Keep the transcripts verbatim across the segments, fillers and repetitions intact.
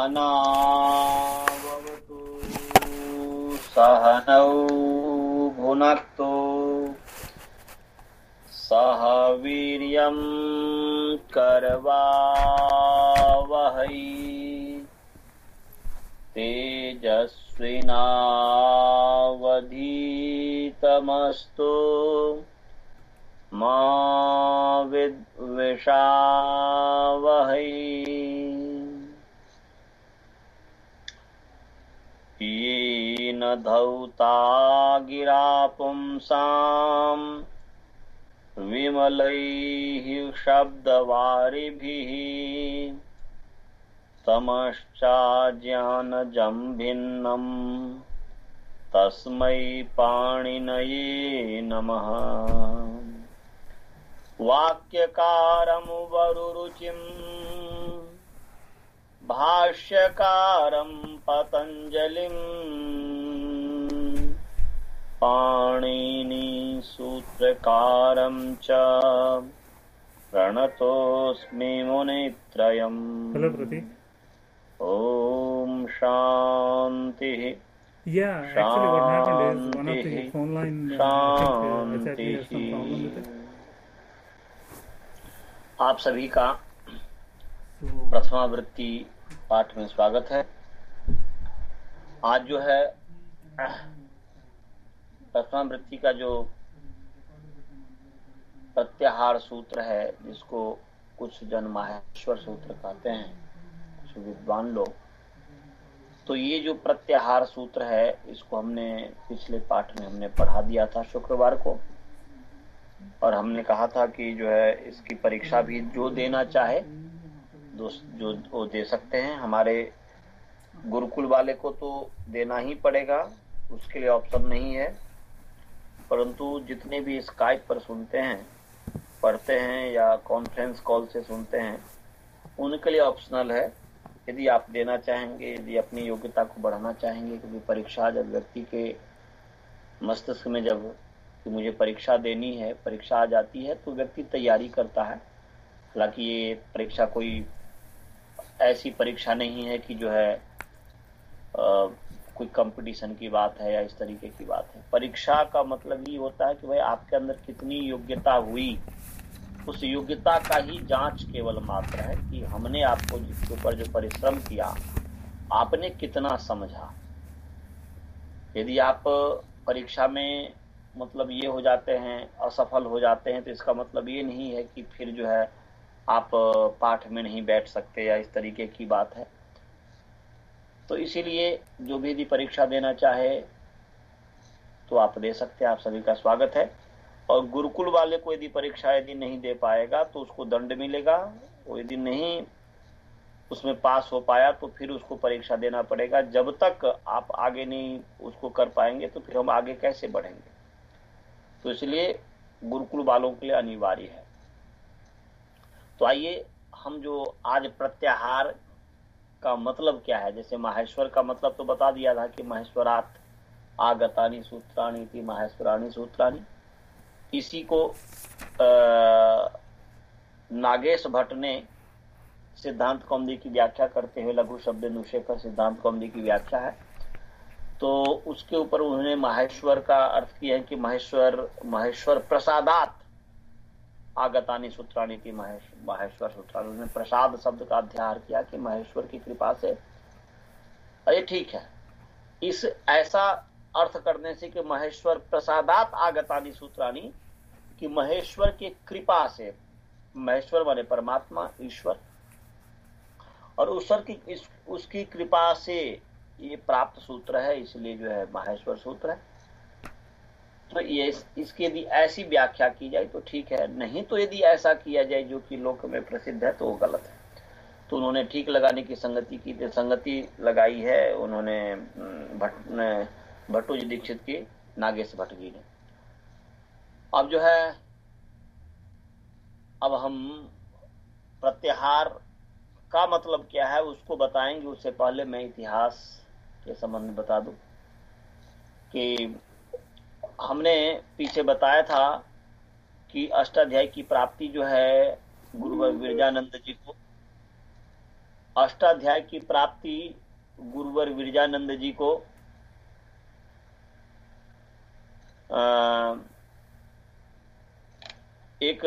सहनावतु सहनौ भुनक्तु सह वीर्यं करवावहै तेजस्विनावधीतमस्तु मा विद्विषावहै। येन धौता गिरा पुंसां विमलैः शब्दवारिभिः तमश्चाज्ञानजं भिन्नं तस्मै पाणिनये नमः। वाक्यकारं वरुरुचिं भाष्यकारं पतञ्जलिं पाणिनि सूत्रकारं च प्रणतोऽस्मि मुनित्रयम्। Hello, Prati. Om Shanti. Yeah, actually what happened is one of the phone line, uh, I think uh, exactly has some problem with it. आप सभी का So, प्रथमावृत्ति पाठ में स्वागत है। आज जो है प्रथमावृत्ति का जो प्रत्याहार सूत्र है, जिसको कुछ जन माहेश्वर सूत्र कहते हैं, कुछ विद्वान लोग, तो ये जो प्रत्याहार सूत्र है इसको हमने पिछले पाठ में हमने पढ़ा दिया था शुक्रवार को, और हमने कहा था कि जो है इसकी परीक्षा भी जो देना चाहे जो वो दे सकते हैं। हमारे गुरुकुल वाले को तो देना ही पड़ेगा, उसके लिए ऑप्शन नहीं है, परंतु जितने भी स्काइप पर सुनते हैं, पढ़ते हैं या कॉन्फ्रेंस कॉल से सुनते हैं, उनके लिए ऑप्शनल है। यदि आप देना चाहेंगे, यदि अपनी योग्यता को बढ़ाना चाहेंगे, क्योंकि परीक्षा जब व्यक्ति के मस्तिष्क में जब कि मुझे परीक्षा देनी है, परीक्षा आ जाती है तो व्यक्ति तैयारी करता है। हालांकि ये परीक्षा कोई ऐसी परीक्षा नहीं है कि जो है आ, कोई कंपटीशन की बात है या इस तरीके की बात है। परीक्षा का मतलब ये होता है कि भाई आपके अंदर कितनी योग्यता हुई, उस योग्यता का ही जांच केवल मात्र है कि हमने आपको जिसके ऊपर जो परिश्रम किया, आपने कितना समझा। यदि आप परीक्षा में मतलब ये हो जाते हैं, असफल हो जाते हैं, तो इसका मतलब ये नहीं है कि फिर जो है आप पाठ में नहीं बैठ सकते या इस तरीके की बात है। तो इसीलिए जो भी यदि परीक्षा देना चाहे तो आप दे सकते हैं, आप सभी का स्वागत है। और गुरुकुल वाले को यदि परीक्षा यदि नहीं दे पाएगा तो उसको दंड मिलेगा। वो यदि नहीं उसमें पास हो पाया तो फिर उसको परीक्षा देना पड़ेगा। जब तक आप आगे नहीं उसको कर पाएंगे तो फिर हम आगे कैसे बढ़ेंगे। तो इसलिए गुरुकुल वालों के लिए अनिवार्य है। तो आइए हम जो आज प्रत्याहार का मतलब क्या है, जैसे माहेश्वर का मतलब तो बता दिया था कि महेश्वरात् आगतानि सूत्राणि इति माहेश्वराणि सूत्राणि। इसी को आ, नागेश भट्ट ने सिद्धांत कौमुदी की व्याख्या करते हुए, लघु शब्द नुशेखर सिद्धांत कौमुदी की व्याख्या है, तो उसके ऊपर उन्होंने माहेश्वर का अर्थ किया है कि महेश्वर महेश्वर प्रसादात आगतानि सूत्राणि की माहेश्वर सूत्राणि। उन्होंने प्रसाद शब्द का अध्याय किया कि महेश्वर की कृपा से। अरे ठीक है, इस ऐसा अर्थ करने से कि महेश्वर प्रसादात आगतानि सूत्राणि, कि महेश्वर की कृपा से, महेश्वर माने परमात्मा ईश्वर, और ईश्वर की इस, उसकी कृपा से ये प्राप्त सूत्र है, इसलिए जो है माहेश्वर सूत्र है। तो ये इसकी यदि ऐसी व्याख्या की जाए तो ठीक है, नहीं तो यदि ऐसा किया जाए जो कि लोक में प्रसिद्ध है तो वो गलत है। तो उन्होंने ठीक लगाने की संगति की संगति लगाई है उन्होंने भट्ट भट्टू जी दीक्षित की, नागेश भट्ट जी ने। अब जो है अब हम प्रत्याहार का मतलब क्या है उसको बताएंगे। उससे पहले मैं इतिहास के संबंध में बता दूं कि हमने पीछे बताया था कि अष्टाध्यायी की प्राप्ति जो है गुरु विरजानंद जी को अष्टाध्याय की प्राप्ति गुरुवर विरजानंद जी को एक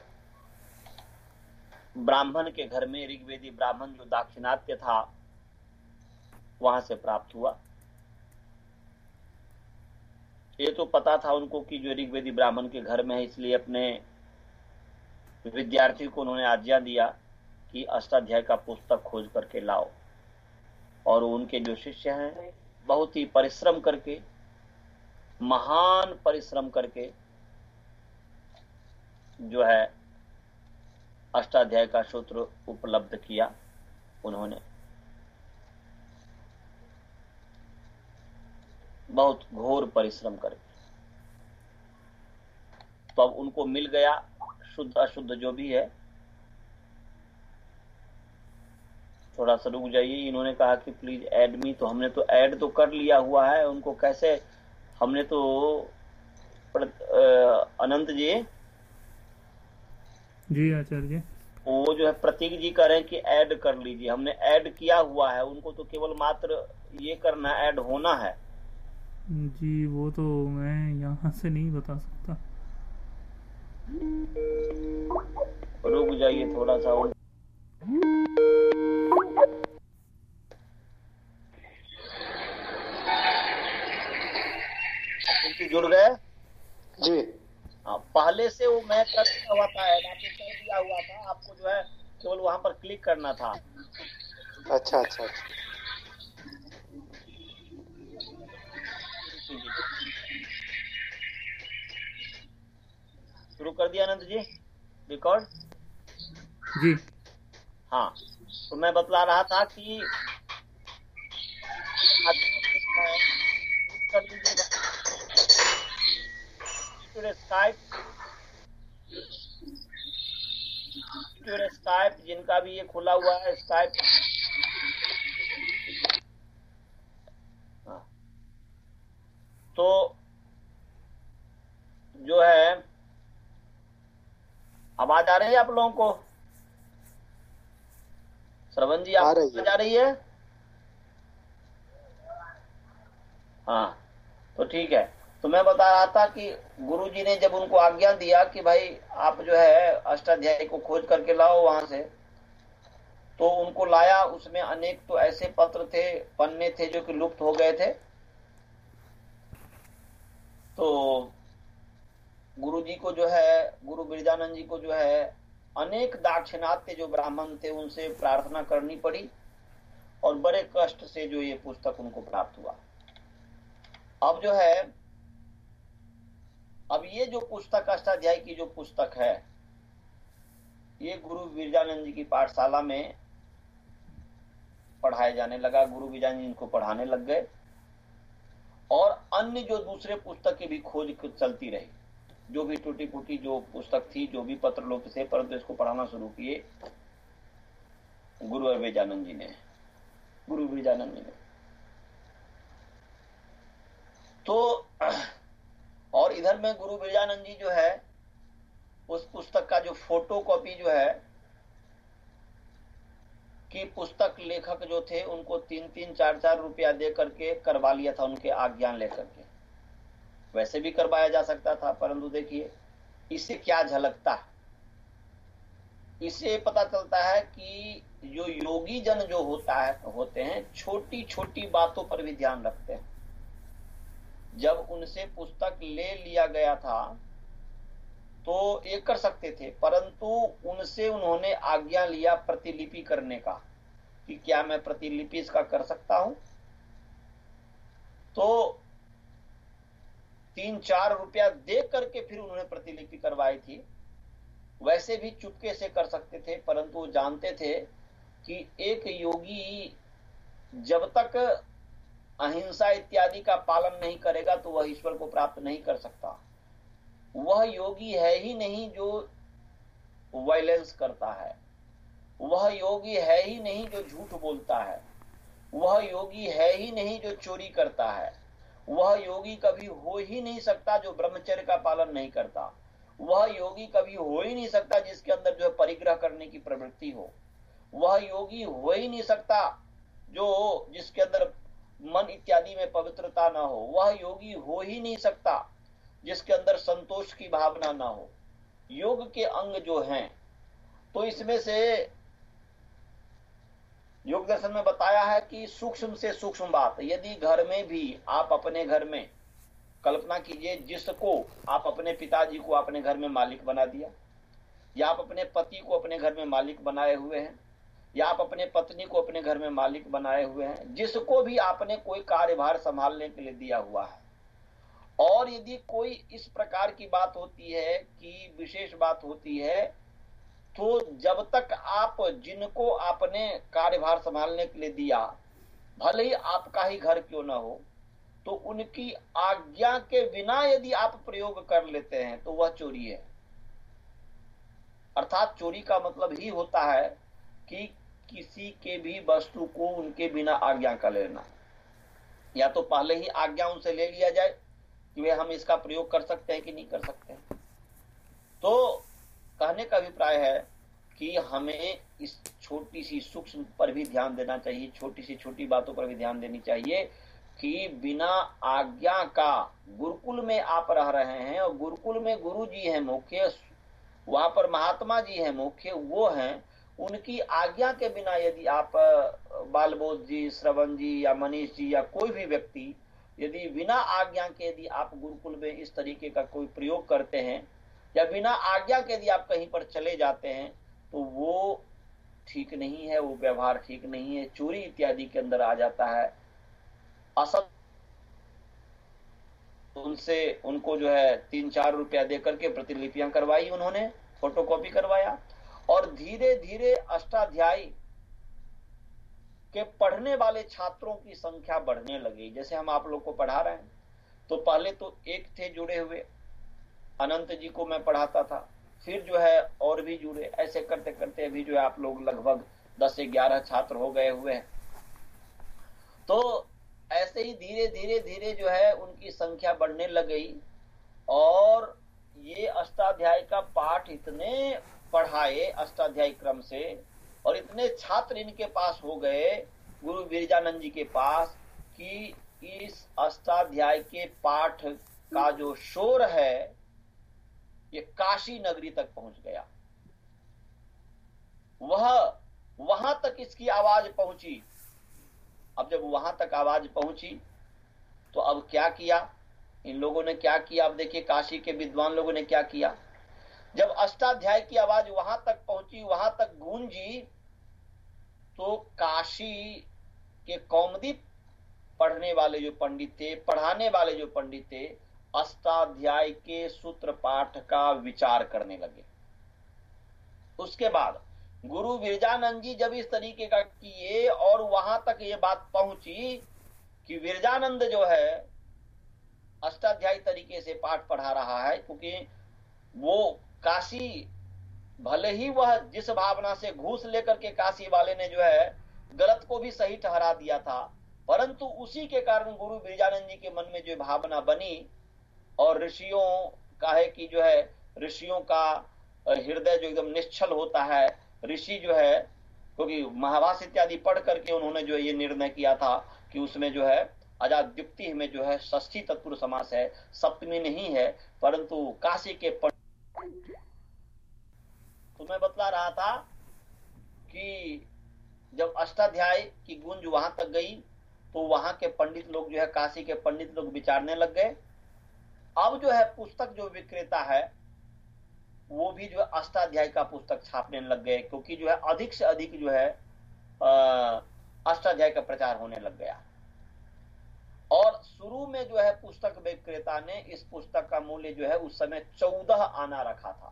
ब्राह्मण के घर में, ऋग्वेदी ब्राह्मण जो दाक्षिणात्य था, वहां से प्राप्त हुआ। ये तो पता था उनको कि जो ऋग्वेदी ब्राह्मण के घर में है, इसलिए अपने विद्यार्थी को उन्होंने आज्ञा दिया कि अष्टाध्याय का पुस्तक खोज करके लाओ। और उनके जो शिष्य हैं, बहुत ही परिश्रम करके, महान परिश्रम करके जो है अष्टाध्याय का सूत्र उपलब्ध किया उन्होंने। बहुत घोर परिश्रम करके। तो अब उनको मिल गया, शुद्ध अशुद्ध जो भी है। थोड़ा सा रुक जाइए, इन्होंने कहा कि प्लीज ऐड मी। तो हमने तो ऐड तो कर लिया हुआ है उनको, कैसे हमने तो अनंत जी जी आचार्य जी, वो जो है प्रतीक जी कह रहे हैं कि ऐड कर लीजिए। हमने ऐड किया हुआ है, उनको तो केवल मात्र ये करना, ऐड होना है जी। वो तो मैं यहाँ से नहीं बता सकता। रुक जाइए थोड़ा सा। जुड़ गए जी। हाँ, पहले से वो मैं कर दिया हुआ था, ऐड आपको कर दिया हुआ था। आपको जो है केवल वहां पर क्लिक करना था। अच्छा अच्छा अच्छा। शुरू कर दिया अनंत जी रिकॉर्ड? जी हाँ, तो मैं बतला रहा था कि कर लीजिएगा स्काइप स्काइप जिनका भी ये खुला हुआ है स्काइप। हाँ, तो जो है आवाज आ रही है आप लोगों को? श्रवण जी आप आवाज आ रही है? हाँ, तो ठीक है। तो मैं बता रहा था कि गुरुजी ने जब उनको आज्ञा दिया कि भाई आप जो है अष्टाध्यायी को खोज करके लाओ वहां से, तो उनको लाया। उसमें अनेक तो ऐसे पत्र थे, पन्ने थे जो कि लुप्त हो गए थे। तो गुरुजी को जो है, गुरु बिरजानंद जी को जो है अनेक दाक्षिणात्य जो ब्राह्मण थे उनसे प्रार्थना करनी पड़ी, और बड़े कष्ट से जो ये पुस्तक उनको प्राप्त हुआ। अब जो है, अब ये जो पुस्तक अष्टाध्यायी की जो पुस्तक है, ये गुरु बिरजानंद जी की पाठशाला में पढ़ाए जाने लगा। गुरु बिरजानंद जी इनको पढ़ाने लग गए, और अन्य जो दूसरे पुस्तक की भी खोज चलती रही। जो भी टूटी फूटी जो पुस्तक थी, जो भी पत्र लुप्त थे, परंतु इसको पढ़ाना शुरू किए गुरु बिरजानंद जी ने गुरु बिरजानंद जी ने तो और इधर में गुरु बिरजानंद जी जो है उस पुस्तक का जो फोटो कॉपी जो है, कि पुस्तक लेखक जो थे उनको तीन तीन चार चार रुपया दे करके करवा लिया था, उनके आज्ञा लेकर के। वैसे भी करवाया जा सकता था, परंतु देखिए इससे क्या झलकता है। इससे पता चलता है कि जो योगी जन जो होता है होते हैं, छोटी छोटी बातों पर भी ध्यान रखते हैं। जब उनसे पुस्तक ले लिया गया था तो ये कर सकते थे, परंतु उनसे उन्होंने आज्ञा लिया प्रतिलिपि करने का, कि क्या मैं प्रतिलिपि इसका कर सकता हूं। तो तीन चार रुपया दे करके फिर उन्होंने प्रतिलिपि करवाई थी। वैसे भी चुपके से कर सकते थे, परंतु वो जानते थे कि एक योगी जब तक अहिंसा इत्यादि का पालन नहीं करेगा तो वह ईश्वर को प्राप्त नहीं कर सकता। वह योगी है ही नहीं जो वायलेंस करता है, वह योगी है ही नहीं जो झूठ बोलता है, वह योगी है ही नहीं जो चोरी करता है, वह योगी कभी हो ही नहीं सकता जो ब्रह्मचर्य का पालन नहीं करता, वह योगी कभी हो ही नहीं सकता जिसके अंदर जो है परिग्रह करने की प्रवृत्ति हो, वह योगी हो ही नहीं सकता जो जिसके अंदर मन इत्यादि में पवित्रता ना हो। वह योगी हो ही नहीं सकता जिसके अंदर संतोष की भावना ना हो। योग के अंग जो हैं, तो इसमें से योग दर्शन में बताया है कि सूक्ष्म से सूक्ष्म बात, यदि घर में भी आप अपने घर में कल्पना कीजिए, जिसको आप अपने पिताजी को अपने घर में मालिक बना दिया, या आप अपने पति को अपने घर में मालिक बनाए हुए हैं, या आप अपने पत्नी को अपने घर में मालिक बनाए हुए हैं, जिसको भी आपने कोई कार्यभार संभालने के लिए दिया हुआ है, और यदि कोई इस प्रकार की बात होती है कि विशेष बात होती है, तो जब तक आप जिनको आपने कार्यभार संभालने के लिए दिया, भले ही आपका ही घर क्यों ना हो, तो उनकी आज्ञा के बिना यदि आप प्रयोग कर लेते हैं तो वह चोरी है। अर्थात चोरी का मतलब ही होता है कि किसी के भी वस्तु को उनके बिना आज्ञा का लेना, या तो पहले ही आज्ञा उनसे ले लिया जाए कि वे हम इसका प्रयोग कर सकते हैं कि नहीं कर सकते हैं। तो कहने का अभिप्राय है कि हमें इस छोटी सी सूक्ष्म पर भी ध्यान देना चाहिए, छोटी सी छोटी बातों पर भी ध्यान देनी चाहिए कि बिना आज्ञा का गुरुकुल में आप रह रहे हैं, और गुरुकुल में गुरु जी हैं मुख्य, वहां पर महात्मा जी हैं मुख्य, वो हैं, उनकी आज्ञा के बिना यदि आप बालबोध जी, श्रवण जी या मनीष जी या कोई भी व्यक्ति यदि बिना आज्ञा के यदि आप गुरुकुल में इस तरीके का कोई प्रयोग करते हैं, या बिना आज्ञा के यदि आप कहीं पर चले जाते हैं, तो वो ठीक नहीं है, वो व्यवहार ठीक नहीं है, चोरी इत्यादि के अंदर आ जाता है। असत उनसे उनको जो है तीन चार रुपया दे करके प्रतिलिपियां करवाई, उन्होंने फोटोकॉपी करवाया, और धीरे धीरे अष्टाध्यायी के पढ़ने वाले छात्रों की संख्या बढ़ने लगी। जैसे हम आप लोग को पढ़ा रहे हैं, तो पहले तो एक थे जुड़े हुए, अनंत जी को मैं पढ़ाता था, फिर जो है और भी जुड़े, ऐसे करते करते अभी जो है आप लोग लगभग दस से ग्यारह छात्र हो गए हुए हैं। तो ऐसे ही धीरे धीरे धीरे जो है उनकी संख्या बढ़ने लग गई, और ये अष्टाध्याय का पाठ इतने पढ़ाए अष्टाध्यायी क्रम से, और इतने छात्र इनके पास हो गए गुरु विरजानंद जी के पास, कि इस अष्टाध्याय के पाठ का जो शोर है ये काशी नगरी तक पहुंच गया। वह वहां तक इसकी आवाज पहुंची। अब जब वहां तक आवाज पहुंची, तो अब क्या किया इन लोगों ने, क्या किया, अब देखिए काशी के विद्वान लोगों ने क्या किया। जब अष्टाध्याय की आवाज वहां तक पहुंची, वहां तक गूंजी, तो काशी के कौमुदी पढ़ने वाले जो पंडित थे, पढ़ाने वाले जो पंडित थे, अष्टाध्याय के सूत्र पाठ का विचार करने लगे। उसके बाद गुरु विरजानंद जी जब इस तरीके का किए, और वहां तक ये बात पहुंची कि विरजानंद जो है अष्टाध्यायी तरीके से पाठ पढ़ा रहा है, क्योंकि वो काशी, भले ही वह जिस भावना से घूस लेकर के काशी वाले ने जो है गलत को भी सही ठहरा दिया था, परंतु उसी के कारण गुरु विरजानंद जी के मन में जो भावना बनी, और ऋषियों का है कि जो है ऋषियों का हृदय जो एकदम निश्चल होता है, ऋषि जो है, क्योंकि महाभाष्य इत्यादि पढ़ करके उन्होंने जो ये निर्णय किया था कि उसमें जो है अजाद्युक्ति में जो है षष्ठी तत्पुरुष समास है, सप्तमी नहीं है, परंतु काशी के पंडित, तो मैं बतला रहा था कि जब अष्टाध्याय की गूंज वहां तक गई, तो वहां के पंडित लोग जो है, काशी के पंडित लोग विचारने लग गए। अब जो है पुस्तक जो विक्रेता है वो भी जो है अष्टाध्याय का पुस्तक छापने लग गए, क्योंकि जो है अधिक से अधिक जो है अष्टाध्याय का प्रचार होने लग गया। और शुरू में जो है पुस्तक विक्रेता ने इस पुस्तक का मूल्य जो है उस समय चौदह आना रखा था,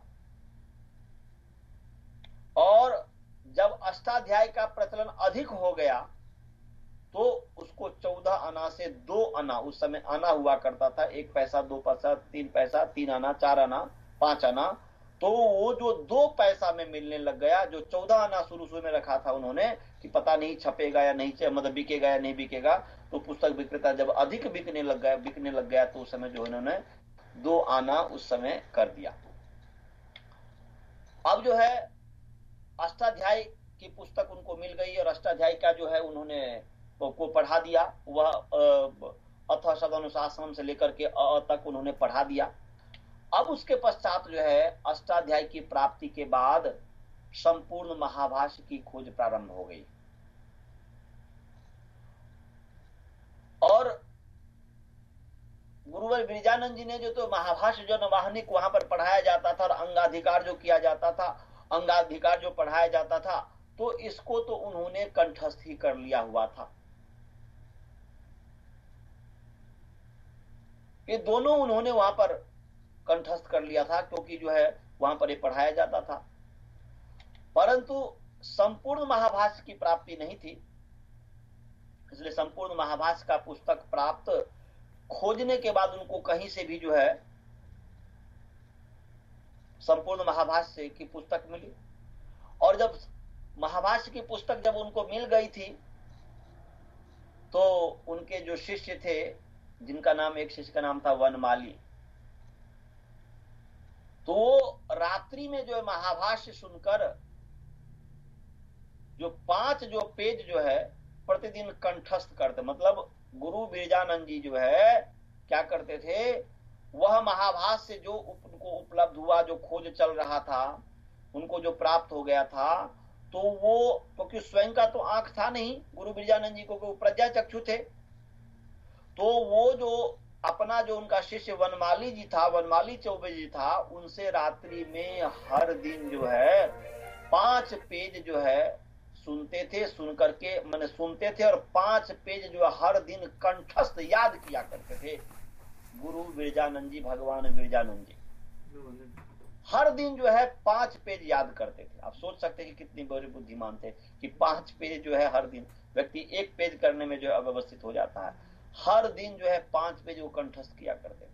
और जब अष्टाध्याय का प्रचलन अधिक हो गया तो उसको चौदह आना से दो आना, उस समय आना हुआ करता था, एक पैसा, दो पैसा, तीन पैसा, तीन आना, चार आना, पांच आना, तो वो जो दो पैसा में मिलने लग गया। जो चौदह आना शुरू शुरू में रखा था उन्होंने कि पता नहीं छपेगा या नहीं, मतलब बिकेगा या नहीं बिकेगा, तो पुस्तक विक्रेता जब अधिक बिकने लग गया बिकने लग गया तो उस समय जो उन्होंने दो आना उस समय कर दिया। अब जो है अष्टाध्याय की पुस्तक उनको मिल गई और अष्टाध्यायी का जो है उन्होंने को पढ़ा दिया। वह अथ सदनुशासन से लेकर के अ तक उन्होंने पढ़ा दिया। अब उसके पश्चात जो है अष्टाध्यायी की प्राप्ति के बाद संपूर्ण महाभाष्य की खोज प्रारंभ हो गई और गुरुवर विरजानंद जी ने जो तो महाभाष्य जो नवाहनिक वहां पर पढ़ाया जाता था और अंगाधिकार जो किया जाता था, अंगाधिकार जो पढ़ाया जाता था, तो इसको तो उन्होंने कंठस्थ ही कर लिया हुआ था। ये दोनों उन्होंने वहां पर कंठस्थ कर लिया था क्योंकि जो है वहां पर ये पढ़ाया जाता था, परंतु संपूर्ण महाभाष्य की प्राप्ति नहीं थी। इसलिए संपूर्ण महाभाष्य का पुस्तक प्राप्त खोजने के बाद उनको कहीं से भी जो है संपूर्ण महाभाष्य की पुस्तक मिली। और जब महाभाष्य की पुस्तक जब उनको मिल गई थी तो उनके जो शिष्य थे, जिनका नाम, एक शिष्य का नाम था वनमाली, तो रात्रि में जो है महाभाष्य सुनकर जो पांच जो पेज जो है प्रतिदिन कंठस्थ करते। मतलब गुरु विरजानंद जी जो है क्या करते थे, वह महाभाष्य जो उनको उपलब्ध हुआ, जो खोज चल रहा था, उनको जो प्राप्त हो गया था, तो वो क्योंकि तो स्वयं का तो आंख था नहीं गुरु विरजानंद जी को, वो प्रज्ञा चक्षु थे, तो वो जो अपना जो उनका शिष्य वनमाली जी था, वनमाली चौबे जी था, उनसे रात्रि में हर दिन जो है पांच पेज जो है सुनते थे। सुन करके मैंने सुनते थे और पांच पेज जो हर दिन कंठस्थ याद किया करते थे गुरु विरजानंद जी, भगवान विरजानंद जी हर दिन जो है पांच पेज याद करते थे। आप सोच सकते हैं कि कितनी बड़े बुद्धिमान थे कि पांच पेज जो है हर दिन, व्यक्ति एक पेज करने में जो है अव्यवस्थित हो जाता है, हर दिन जो है पांच पेज वो कंठस्थ किया करते थे।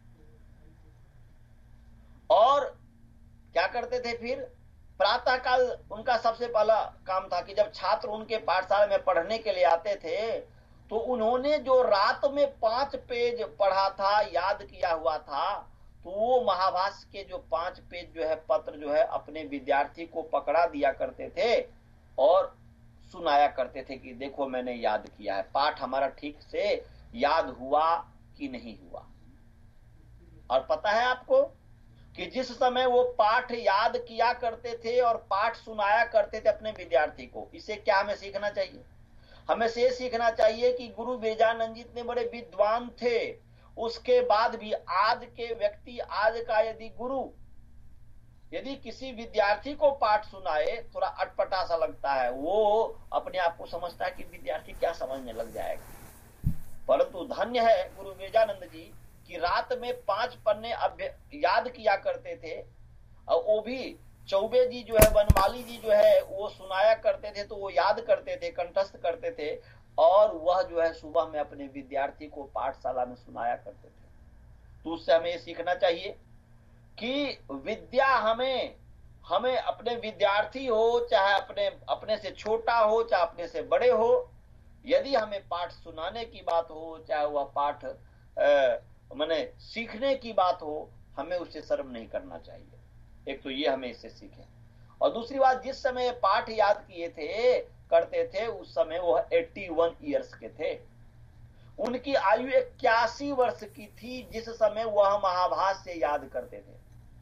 और क्या करते थे फिर, प्रातः काल उनका सबसे पहला काम था कि जब छात्र उनके पाठशाला में पढ़ने के लिए आते थे तो उन्होंने जो रात में पांच पेज पढ़ा था, याद किया हुआ था, तो वो महाभाष्य के जो पांच पेज जो है पत्र जो है अपने विद्यार्थी को पकड़ा दिया करते थे और सुनाया करते थे कि देखो मैंने याद किया है, पाठ हमारा ठीक से याद हुआ कि नहीं हुआ। और पता है आपको कि जिस समय वो पाठ याद किया करते थे और पाठ सुनाया करते थे अपने विद्यार्थी को, इसे क्या हमें सीखना चाहिए? हमें से सीखना चाहिए कि गुरु विरजानंद जी इतने बड़े विद्वान थे, उसके बाद भी आज के व्यक्ति, आज का यदि गुरु यदि किसी विद्यार्थी को पाठ सुनाए, थोड़ा अटपटा सा लगता है, वो अपने आप को समझता है कि विद्यार्थी क्या समझने लग जाएगा। परंतु धन्य है गुरु विरजानंद जी कि रात में पांच पन्ने याद किया करते थे, और वो भी चौबे जी जो है, वनमाली जी जो है, वो सुनाया करते थे, तो वो याद करते थे, कंठस्थ करते थे, और वह जो है सुबह में अपने विद्यार्थी को पाठशाला में सुनाया करते थे। तो उससे हमें ये सीखना चाहिए कि विद्या हमें हमें अपने विद्यार्थी हो, चाहे अपने अपने से छोटा हो, चाहे अपने से बड़े हो, यदि हमें पाठ सुनाने की बात हो, चाहे वह पाठ माने सीखने की बात हो, हमें उससे शर्म नहीं करना चाहिए। एक तो ये हमें इससे सीखें। और दूसरी बात, जिस समय पाठ याद किए थे करते थे उस समय वो इक्यासी इयर्स के थे, उनकी आयु इक्यासी वर्ष की थी जिस समय वह महाभाष्य याद करते थे।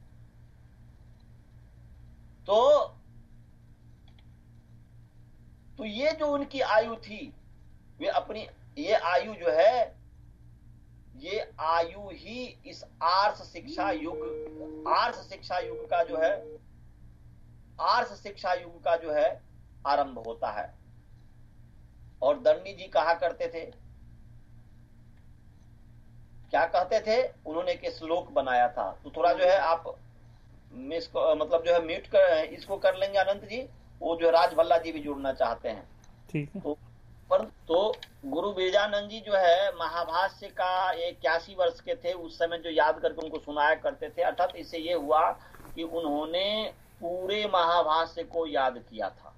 तो तो ये जो उनकी आयु थी, वे अपनी ये आयु जो है, ये आयु ही इस आर्ष शिक्षा युग आर्ष शिक्षा युग का जो है आर्ष शिक्षा युग का जो है आरंभ होता है। और दंडी जी कहा करते थे, क्या कहते थे, उन्होंने एक श्लोक बनाया था, तो थोड़ा जो है आप इसको मतलब जो है म्यूट कर इसको कर लेंगे अनंत जी, वो जो राज भल्ला जी भी जुड़ना चाहते हैं। ठीक है। तो पर तो गुरु विरजानंद जी जो है महाभाष्य का इक्यासी वर्ष के थे उस समय, जो याद करके उनको सुनाया करते थे। अर्थात इससे ये हुआ कि उन्होंने पूरे महाभाष्य को याद किया था,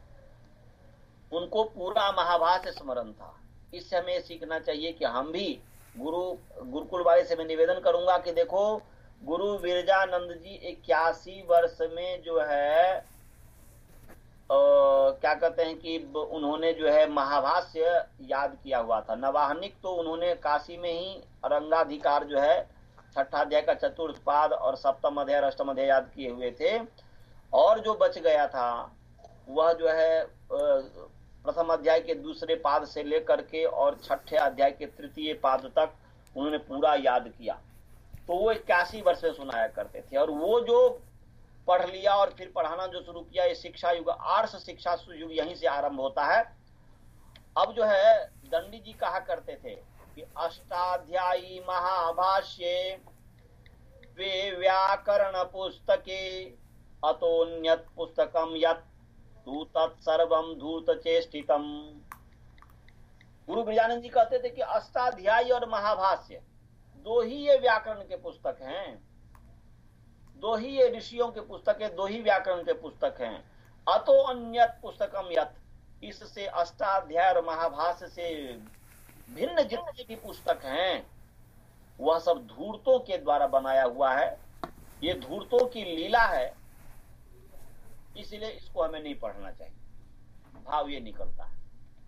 उनको पूरा महाभाष्य स्मरण था। इससे हमें सीखना चाहिए कि हम भी गुरु गुरुकुल वाले से मैं निवेदन करूंगा कि देखो गुरु विरजानंद जी इक्यासी वर्ष में जो है क्या कहते हैं कि उन्होंने जो है महाभाष्य याद किया हुआ था। नवाहनिक तो उन्होंने काशी में ही रंगाधिकार जो है छठा अध्याय का चतुर्थ पाद और सप्तम अध्याय और अष्टम अध्याय याद किए हुए थे, और जो बच गया था वह जो है प्रथम अध्याय के दूसरे पाद से लेकर के और छठे अध्याय के तृतीय पाद तक उन्होंने पूरा याद किया। तो वो इक्यासी वर्ष में सुनाया करते थे, और वो जो पढ़ लिया और फिर पढ़ाना जो शुरू किया, ये शिक्षा युग, आर्ष शिक्षा युग यहीं से आरंभ होता है। अब जो है दंडी जी कहा करते थे कि अष्टाध्यायी महाभाष्ये द्वे व्याकरण पुस्तके अतोन्यत पुस्तकम यत् तु तत्सर्वं धूर्त चेष्टितम। गुरु बिरजानंद जी कहते थे कि अष्टाध्यायी और महाभाष्य दो ही ये व्याकरण के पुस्तक हैं, दो ही ये ऋषियों के पुस्तक है, दो ही व्याकरण के पुस्तक हैं। अतो अन्यत पुस्तकम यत्, इससे अष्टाध्याय और महाभाष्य से भिन्न जितने भी पुस्तक हैं वह सब धूर्तों के द्वारा बनाया हुआ है। ये धूर्तों की लीला है, इसलिए इसको हमें नहीं पढ़ना चाहिए। भाव ये निकलता है।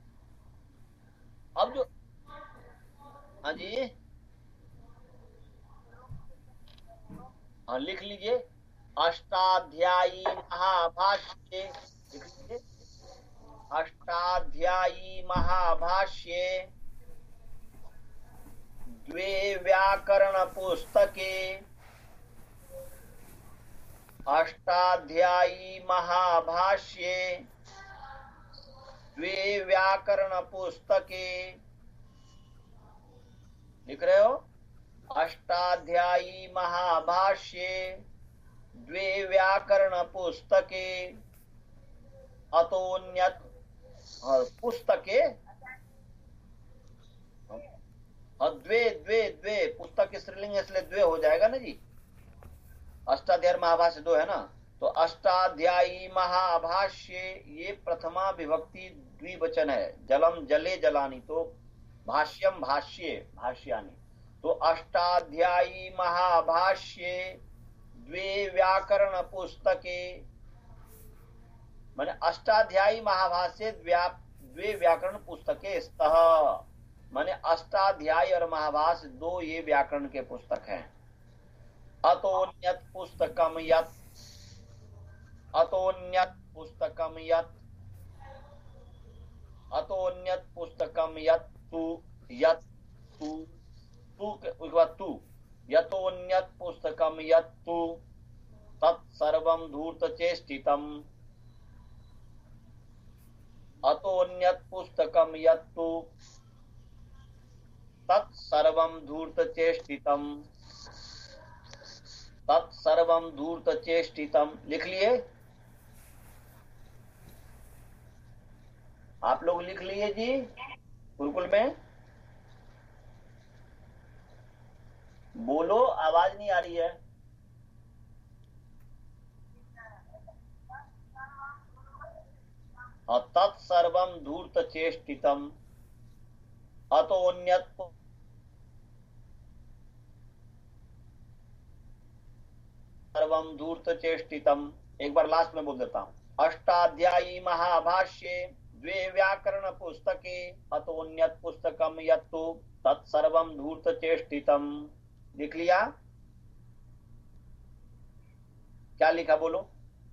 अब जो हाँ जी, हाँ लिख लीजिए, अष्टाध्यायी महाभाष्ये, लिख लीजिए, अष्टाध्यायी महाभाष्ये द्वे व्याकरण पुस्तके, अष्टाध्यायी महाभाष्ये द्वे व्याकरण पुस्तके, लिख रहे हो, अष्टाध्यायी महाभाष्ये द्वे व्याकरण पुस्तके अतोन्यत पुस्तके, द्वे द्वे द्वे पुस्तक स्त्रीलिंग इसलिए द्वे हो जाएगा ना जी, अष्टाध्यायी महाभाष्य दो है ना, तो अष्टाध्यायी महाभाष्य ये प्रथमा विभक्ति द्विवचन है, जलम जले जलानी, तो भाष्यम भाष्ये भाष्यानि, तो अष्टाध्यायी महाभाष्ये द्वे व्याकरण पुस्तके, माने अष्टाध्यायी महाभाष्य द्वे व्याकरण पुस्तके स्तः, माने अष्टाध्यायी और महाभाष्य दो ये व्याकरण के पुस्तक हैं। अतोन्यत पुस्तकम यत्, अतोन्यत पुस्तकम यत्, अतोन्यत पुस्तकम यत् तु, यत् तु, तु के उसके बाद तु, यतोन्यत पुस्तकम यत् तु तत्सर्वं धूर्त चेष्टितम, अतोन्यत पुस्तकम यत् तु तत्सर्वं धूर्त चेष्टितम, तत्सर्वं धूर्त चेष्टितम, लिख लिए आप लोग, लिख लिए जी गुरुकुल में, बोलो आवाज नहीं आ रही है। तत्सर्वं धूर्त चेष्टितम अतोन्यत सर्वं धूर्त चेष्टितम। एक बार लास्ट में बोल देता हूं, अष्टाध्यायी महाभाष्ये द्वे व्याकरण पुस्तके अतोन्यत पुस्तकम यत्तु तत्सर्वं धूर्त चेष्टितम। लिख लिया? क्या लिखा बोलो?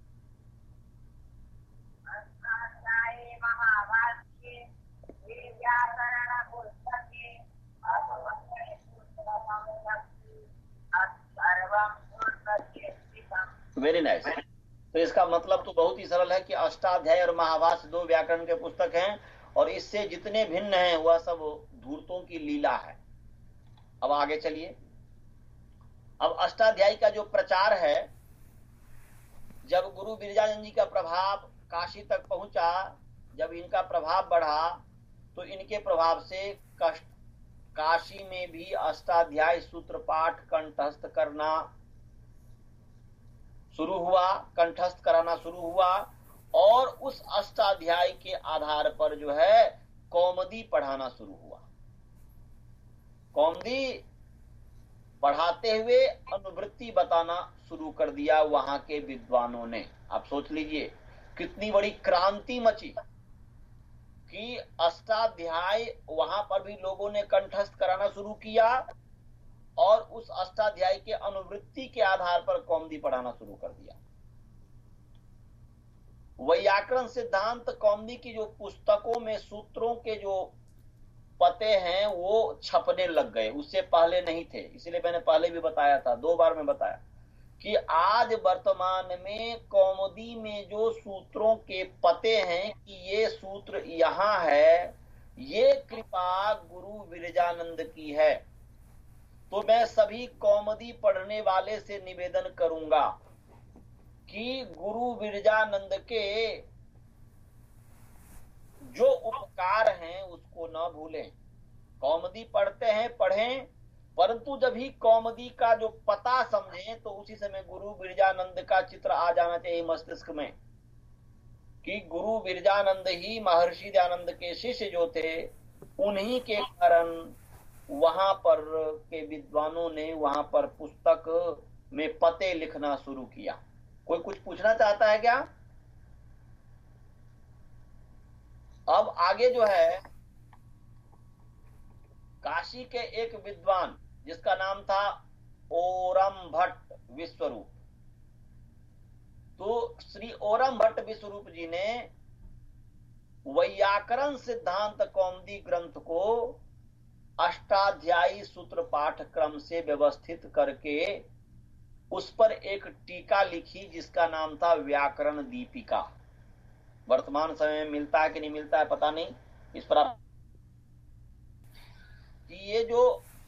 Very nice. तो इसका मतलब तो बहुत ही सरल है कि अष्टाध्याय और महाभाष्य दो व्याकरण के पुस्तक हैं और इससे जितने भिन्न हैं वह सब धूर्तों की लीला है। अब आगे चलिए। अब अष्टाध्यायी का जो प्रचार है, जब गुरु बिरजानंद जी का प्रभाव काशी तक पहुंचा, जब इनका प्रभाव बढ़ा तो इनके प्रभाव से कष्ट काशी में भी अष्टाध्यायी सूत्र पाठ कंठस्थ करना शुरू हुआ, कंठस्थ कराना शुरू हुआ और उस अष्टाध्यायी के आधार पर जो है कौमुदी पढ़ाना शुरू हुआ। कौमुदी पढ़ाते हुए अनुवृत्ति बताना शुरू कर दिया वहां के विद्वानों ने। आप सोच लीजिए कितनी बड़ी क्रांति मची कि अष्टाध्याय वहां पर भी लोगों ने कंठस्थ कराना शुरू किया और उस अष्टाध्याय के अनुवृत्ति के आधार पर कौमुदी पढ़ाना शुरू कर दिया। वैयाकरण सिद्धांत कौमुदी की जो पुस्तकों में सूत्रों के जो पते हैं वो छपने लग गए, उससे पहले नहीं थे। इसलिए मैंने पहले भी बताया था, दो बार मैं बताया कि आज वर्तमान में कौमुदी में जो सूत्रों के पते हैं कि ये सूत्र यहाँ है, ये कृपा गुरु विरजानंद की है। तो मैं सभी कौमुदी पढ़ने वाले से निवेदन करूंगा कि गुरु विरजानंद के जो उपकार हैं उसको न भूलें। कौमुदी पढ़ते हैं, पढ़ें, परंतु जब ही कौमुदी का जो पता समझें तो उसी समय गुरु विरजानंद का चित्र आ जाना चाहिए मस्तिष्क में कि गुरु विरजानंद ही महर्षि दयानंद के शिष्य जो थे, उन्हीं के कारण वहां पर के विद्वानों ने वहां पर पुस्तक में पते लिखना शुरू किया। कोई कुछ पूछना चाहता है क्या? अब आगे जो है, काशी के एक विद्वान जिसका नाम था ओरम भट्ट विश्वरूप, तो श्री ओरम भट्ट विश्वरूप जी ने वैयाकरण सिद्धांत कौमुदी ग्रंथ को अष्टाध्यायी सूत्र पाठक्रम से व्यवस्थित करके उस पर एक टीका लिखी जिसका नाम था व्याकरण दीपिका। वर्तमान समय में मिलता है कि नहीं मिलता है पता नहीं, इस पर आप ये जो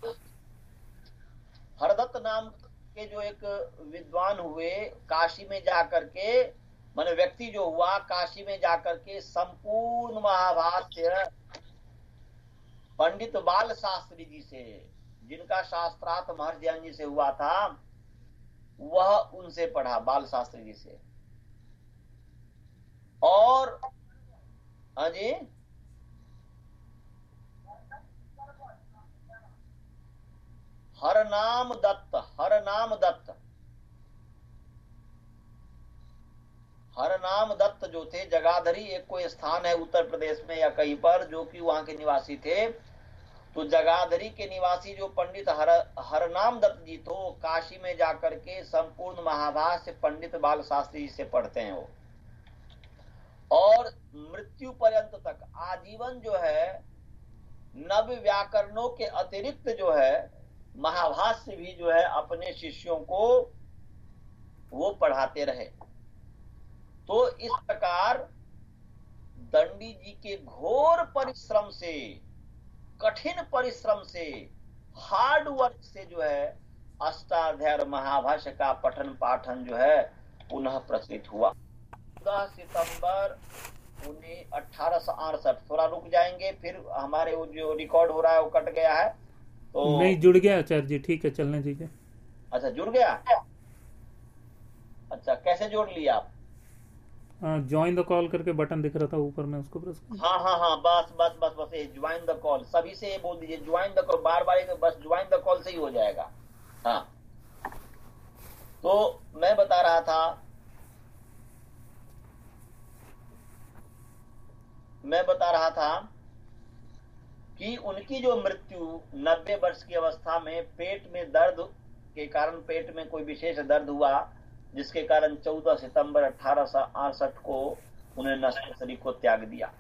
हरदत्त नाम के जो एक विद्वान हुए, काशी में जाकर के, माने व्यक्ति जो हुआ, काशी में जाकर के संपूर्ण महाभाष्य पंडित बाल शास्त्री जी से, जिनका शास्त्रार्थ महर्षि दयानंद जी से हुआ था, वह उनसे पढ़ा, बाल शास्त्री जी से। और अजय हरनाम दत्त, हरनाम दत्त, हरनाम दत्त जो थे, जगाधरी एक कोई स्थान है उत्तर प्रदेश में या कहीं पर, जो कि वहां के निवासी थे। तो जगाधरी के निवासी जो पंडित हर हरनाम दत्त जी तो काशी में जाकर के संपूर्ण महाभाष्य पंडित बाल शास्त्री जी से पढ़ते हैं वो, और मृत्यु पर्यंत तक आजीवन जो है नव व्याकरणों के अतिरिक्त जो है महाभाष्य भी जो है अपने शिष्यों को वो पढ़ाते रहे। तो इस प्रकार दंडी जी के घोर परिश्रम से, कठिन परिश्रम से, हार्ड वर्क से जो है अष्टाध्याय और महाभाष्य का पठन पाठन जो है पुनः प्रचलित हुआ। चौदह सितंबर अठारह सौ अड़सठ, थोड़ा रुक जाएंगे, फिर हमारे वो जो रिकॉर्ड हो रहा है वो कट गया है तो नहीं, जुड़ गया आचार्य जी, ठीक है, चलने दीजिए। अच्छा, जुड़ गया। अच्छा, कैसे जोड़ लिया आप? ज्वाइन द कॉल करके बटन दिख रहा था ऊपर में, उसको प्रेस कर। हाँ हाँ हाँ, बस बस बस बस ये ज्वाइन द कॉल, सभी से ये बोल दीजिए ज्वाइन द कॉल, बार बार बस ज्वाइन द कॉल से ही हो जाएगा। हाँ, तो मैं बता रहा था मैं बता रहा था कि उनकी जो मृत्यु नब्बे वर्ष की अवस्था में पेट में दर्द के कारण, पेट में कोई विशेष दर्द हुआ जिसके कारण चौदह सितंबर अठारह सौ अड़सठ को उन्हें नश्वर शरीर को त्याग दिया।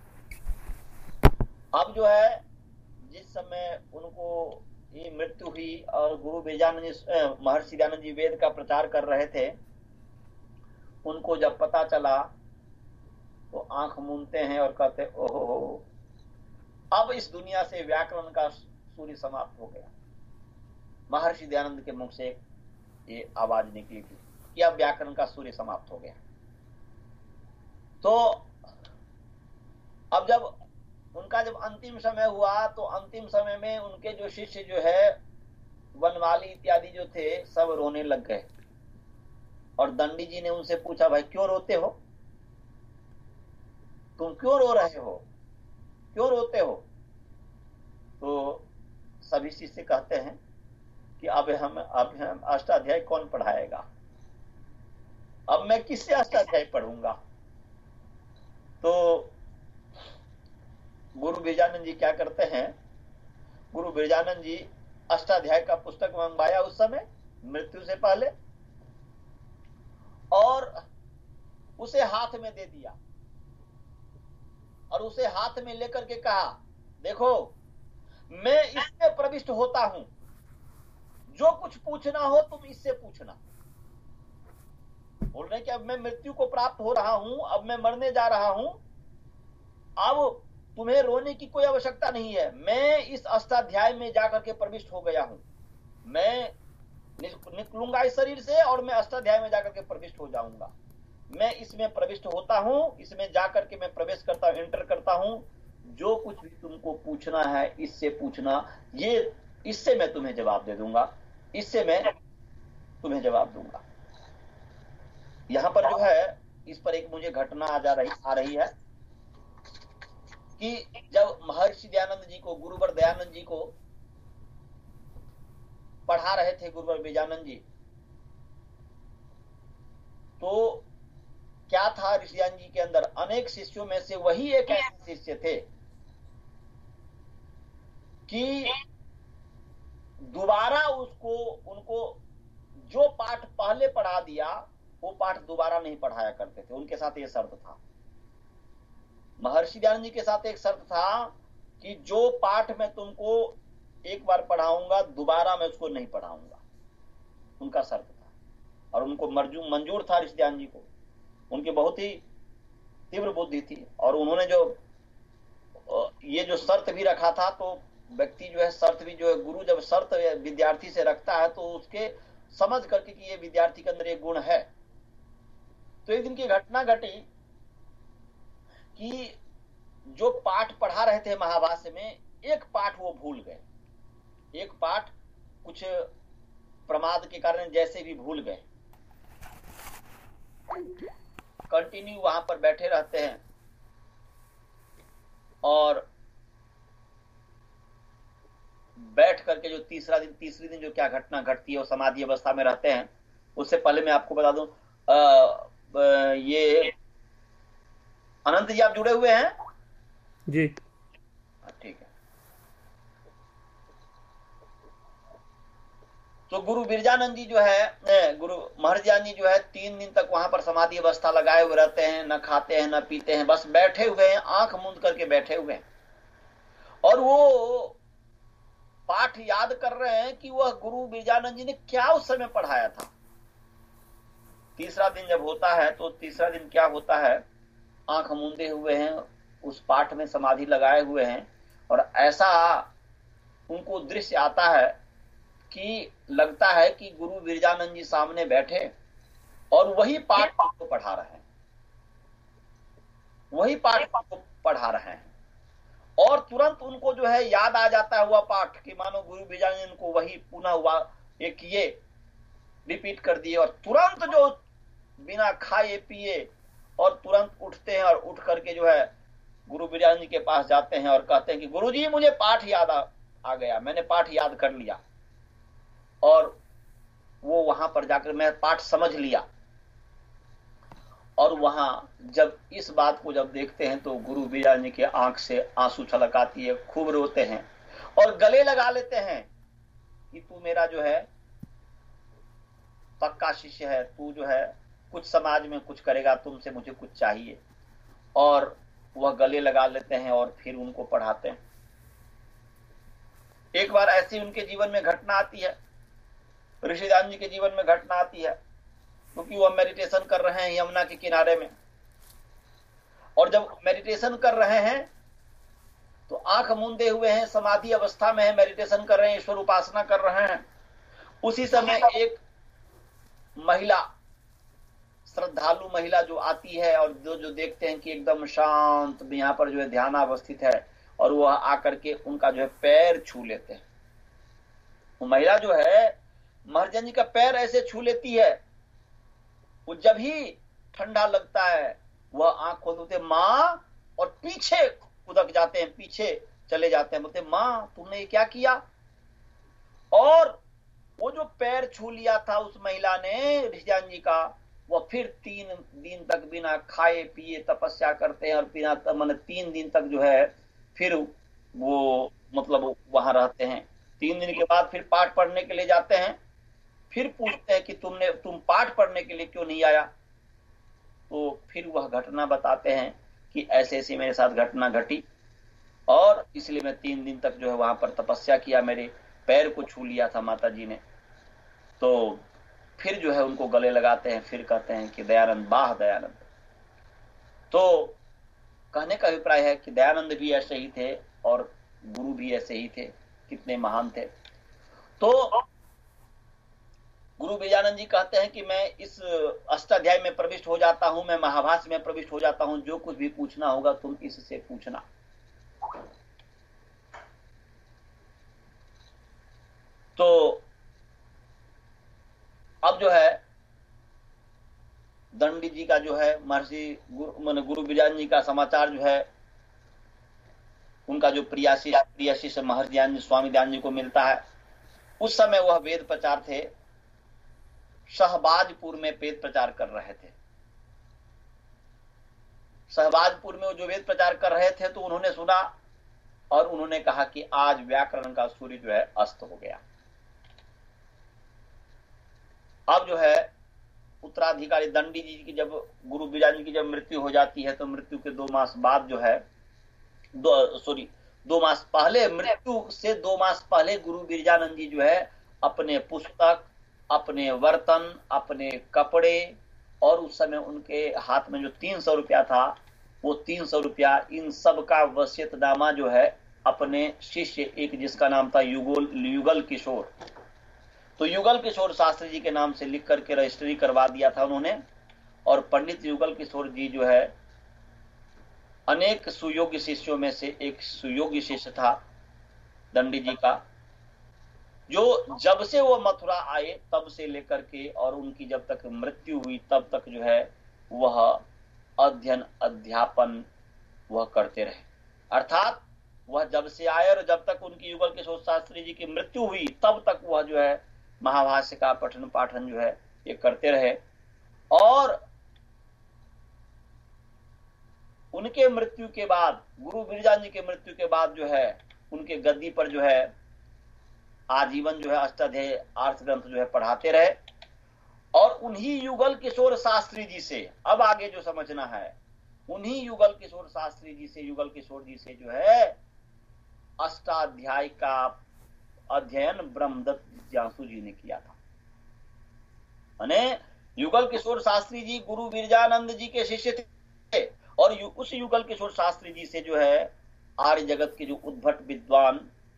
अब जो है जिस समय उनको ये मृत्यु हुई और गुरु विरजानंद जी, महर्षि दयानंद जी वेद का प्रचार कर रहे थे, उनको जब पता चला तो आंख मूंदते हैं और कहते ओहो हो, अब इस दुनिया से व्याकरण का सूर्य समाप्त हो गया। महर्षि दयानंद के मुख से ये आवाज निकली थी कि अब व्याकरण का सूर्य समाप्त हो गया। तो अब जब उनका जब अंतिम समय हुआ तो अंतिम समय में उनके जो शिष्य जो है वनमाली इत्यादि जो थे सब रोने लग गए, और दंडी जी ने उनसे पूछा, भाई क्यों रोते हो, तुम क्यों रो रहे हो, क्यों रोते हो? तो सभी शिष्य कहते हैं कि अब हम अब हम अष्टाध्याय कौन पढ़ाएगा, अब मैं किससे अष्टाध्याय पढ़ूंगा, तो गुरु बिरजानंद जी क्या करते हैं, गुरु बिरजानंद जी अष्टाध्याय का पुस्तक मंगवाया उस समय मृत्यु से पहले, और उसे हाथ में दे दिया और उसे हाथ में लेकर के कहा, देखो मैं इसमें प्रविष्ट होता हूं, जो कुछ पूछना हो तुम इससे पूछना। बोल रहे हैं कि अब मैं मृत्यु को प्राप्त हो रहा हूं, अब मैं मरने जा रहा हूं, अब तुम्हें रोने की कोई आवश्यकता नहीं है, मैं इस अष्टाध्याय में जाकर के प्रविष्ट हो गया हूं, मैं निकलूंगा इस शरीर से और मैं अष्टाध्याय में जाकर के प्रविष्ट हो जाऊंगा, मैं इसमें प्रविष्ट होता हूं, इसमें जाकर के मैं प्रवेश करता हूं, एंटर करता हूं, जो कुछ भी तुमको पूछना है इससे पूछना, ये इससे मैं तुम्हें जवाब दे दूंगा, इससे मैं तुम्हें जवाब दूंगा। यहां पर जो है इस पर एक मुझे घटना आ जा रही आ रही है कि जब महर्षि दयानंद जी को, गुरुवर दयानंद जी को पढ़ा रहे थे गुरुवर बिरजानंद जी, तो क्या था ऋषियान जी के अंदर, अनेक शिष्यों में से वही एक ऐसे शिष्य थे कि दोबारा उसको उनको जो पाठ पहले पढ़ा दिया वो पाठ दोबारा नहीं पढ़ाया करते थे। उनके साथ ये शर्त था, महर्षि दयानंद जी के साथ एक शर्त था कि जो पाठ मैं तुमको एक बार पढ़ाऊंगा दोबारा मैं उसको नहीं पढ़ाऊंगा, उनका शर्त था। और उनको मंजूर था ऋषि दयानंद जी को, उनकी बहुत ही तीव्र बुद्धि थी, और उन्होंने जो ये जो शर्त भी रखा था, तो व्यक्ति जो है शर्त भी जो है, गुरु जब शर्त विद्यार्थी से रखता है तो उसके समझ करके कि ये विद्यार्थी के अंदर एक गुण है। तो एक दिन की घटना घटी कि जो पाठ पढ़ा रहे थे महाभाष्य में, एक पाठ वो भूल गए, एक पाठ कुछ प्रमाद के कारण जैसे भी भूल गए, कंटिन्यू वहां पर बैठे रहते हैं, और बैठ करके जो तीसरा दिन तीसरी दिन जो क्या घटना घटती है, वो समाधि अवस्था में रहते हैं। उससे पहले मैं आपको बता दूं, आ, आ, ये अनंत जी आप जुड़े हुए हैं जी? ठीक है। तो गुरु बिरजानंद जी जो है, गुरु महर्षि दयानंद जी जो है, तीन दिन तक वहां पर समाधि अवस्था लगाए हुए रहते हैं, न खाते हैं न पीते हैं, बस बैठे हुए हैं, आंख मूंद करके बैठे हुए हैं, और वो पाठ याद कर रहे हैं कि वह गुरु बिरजानंद जी ने क्या उस समय पढ़ाया था। तीसरा दिन जब होता है तो तीसरा दिन क्या होता है, आंख मूंदे हुए हैं, उस पाठ में समाधि लगाए हुए हैं, और ऐसा उनको दृश्य आता है कि लगता है कि गुरु बिरजानंद जी सामने बैठे और वही पाठ को पढ़ा रहे हैं, वही पाठ को पढ़ा रहे हैं, और तुरंत उनको जो है याद आ जाता है वह पाठ कि मानो गुरु बिरजानंद को वही पुनः हुआ एक किए, रिपीट कर दिए, और तुरंत जो बिना खाए पिए और तुरंत उठते हैं, और उठ करके जो है गुरु बिरजानंद जी के पास जाते हैं और कहते हैं कि गुरु जी मुझे पाठ याद आ, आ गया, मैंने पाठ याद कर लिया, और वो वहां पर जाकर मैं पाठ समझ लिया। और वहां जब इस बात को जब देखते हैं तो गुरु बिरजानंद जी के आंख से आंसू छलक आती है, खूब रोते हैं और गले लगा लेते हैं कि तू मेरा जो है पक्का शिष्य है, तू जो है कुछ समाज में कुछ करेगा, तुमसे मुझे कुछ चाहिए। और वह गले लगा लेते हैं और फिर उनको पढ़ाते हैं। एक बार ऐसी उनके जीवन में घटना आती है, ऋषि दयानंद जी के जीवन में घटना आती है, क्योंकि वह मेडिटेशन कर रहे हैं यमुना के किनारे में, और जब मेडिटेशन कर रहे हैं तो आंख मूंदे हुए हैं, समाधि अवस्था में है, मेडिटेशन कर रहे हैं, ईश्वर उपासना कर रहे हैं। उसी समय एक महिला, श्रद्धालु महिला जो आती है और जो जो देखते हैं कि एकदम शांत यहाँ पर जो है ध्यान अवस्थित है, और वह आकर के उनका जो है पैर छू लेते हैं। वो महिला जो है महर्षि जी का पैर ऐसे छू लेती है, वो जब ही ठंडा लगता है वह आंख खोलते, माँ, और पीछे कूदक जाते हैं, पीछे चले जाते हैं, बोलते माँ तुमने ये क्या किया। और वो जो पैर छू लिया था उस महिला ने ऋषि दयानंद जी का, वह फिर तीन दिन तक बिना खाए पिए तपस्या करते हैं और बिना मतलब तीन दिन तक जो है फिर वो मतलब वहां रहते हैं। तीन दिन के बाद फिर पाठ पढ़ने के लिए जाते हैं। फिर पूछते हैं कि तुमने तुम पाठ पढ़ने के लिए क्यों नहीं आया? तो फिर वह घटना बताते हैं कि ऐसे ऐसे मेरे साथ घटना घटी और इसलिए मैं तीन दिन तक जो है वहां पर तपस्या किया, मेरे पैर को छू लिया था माता जी ने। तो फिर जो है उनको गले लगाते हैं, फिर कहते हैं कि दयानंद, वाह दयानंद। तो कहने का अभिप्राय है कि दयानंद भी ऐसे ही थे और गुरु भी ऐसे ही थे, कितने महान थे। तो गुरु विजयानंद जी कहते हैं कि मैं इस अष्टाध्याय में प्रविष्ट हो जाता हूं, मैं महाभाष्य में प्रविष्ट हो जाता हूं, जो कुछ भी पूछना होगा तुम इससे पूछना। तो अब जो है दंडी जी का जो है महर्षि गुरु मान गुरु विजयानंद जी का समाचार जो है उनका जो प्रियासी प्रियासी से महर्षि दयानंद जी, स्वामी दयानंद जी को मिलता है। उस समय वह वेद प्रचार थे, शहबाजपुर में वेद प्रचार कर रहे थे। शहबाजपुर में वो जो वेद प्रचार कर रहे थे तो उन्होंने सुना और उन्होंने कहा कि आज व्याकरण का सूर्य जो है अस्त हो गया। अब जो है उत्तराधिकारी दंडी जी की जब गुरु विजयानंद जी की जब मृत्यु हो जाती है तो मृत्यु के दो मास बाद जो है दो सॉरी दो मास पहले मृत्यु से दो मास पहले गुरु विजयानंद जी जो है अपने पुस्तक, अपने बर्तन, अपने कपड़े और उस समय उनके हाथ में जो तीन सौ रुपया था वो तीन सौ रुपया इन सब का वसीयतनामा जो है अपने शिष्य एक जिसका नाम था युगल युगल किशोर, तो युगल किशोर शास्त्री जी के नाम से लिख करके रजिस्ट्री करवा दिया था उन्होंने। और पंडित युगल किशोर जी जो है अनेक सुयोग्य शिष्यों में से एक सुयोग्य शिष्य था दंडी जी का, जो जब से वो मथुरा आए तब से लेकर के और उनकी जब तक मृत्यु हुई तब तक जो है वह अध्ययन अध्यापन वह करते रहे। अर्थात वह जब से आए और जब तक उनकी युगल किशोर शास्त्री जी की मृत्यु हुई तब तक वह जो है महाभाष्य का पठन पाठन जो है ये करते रहे। और उनके मृत्यु के बाद, गुरु विजयानंद जी के मृत्यु के बाद जो है उनके गद्दी पर जो है आजीवन जो है अष्टाध्यायी अर्थ ग्रंथ जो है पढ़ाते रहे। और उन्हीं युगल किशोर शास्त्री जी से, अब आगे जो समझना है, उन्हीं युगल किशोर शास्त्री जी से, युगल किशोर जी से जो है अष्टाध्याय का अध्ययन ब्रह्मदत्त जिज्ञासु जी ने किया था। माने युगल किशोर शास्त्री जी गुरु विजयानंद जी के शिष्य थे और यु, उस युगल किशोर शास्त्री जी से जो है आर्य जगत के जो उद्भट विद्वान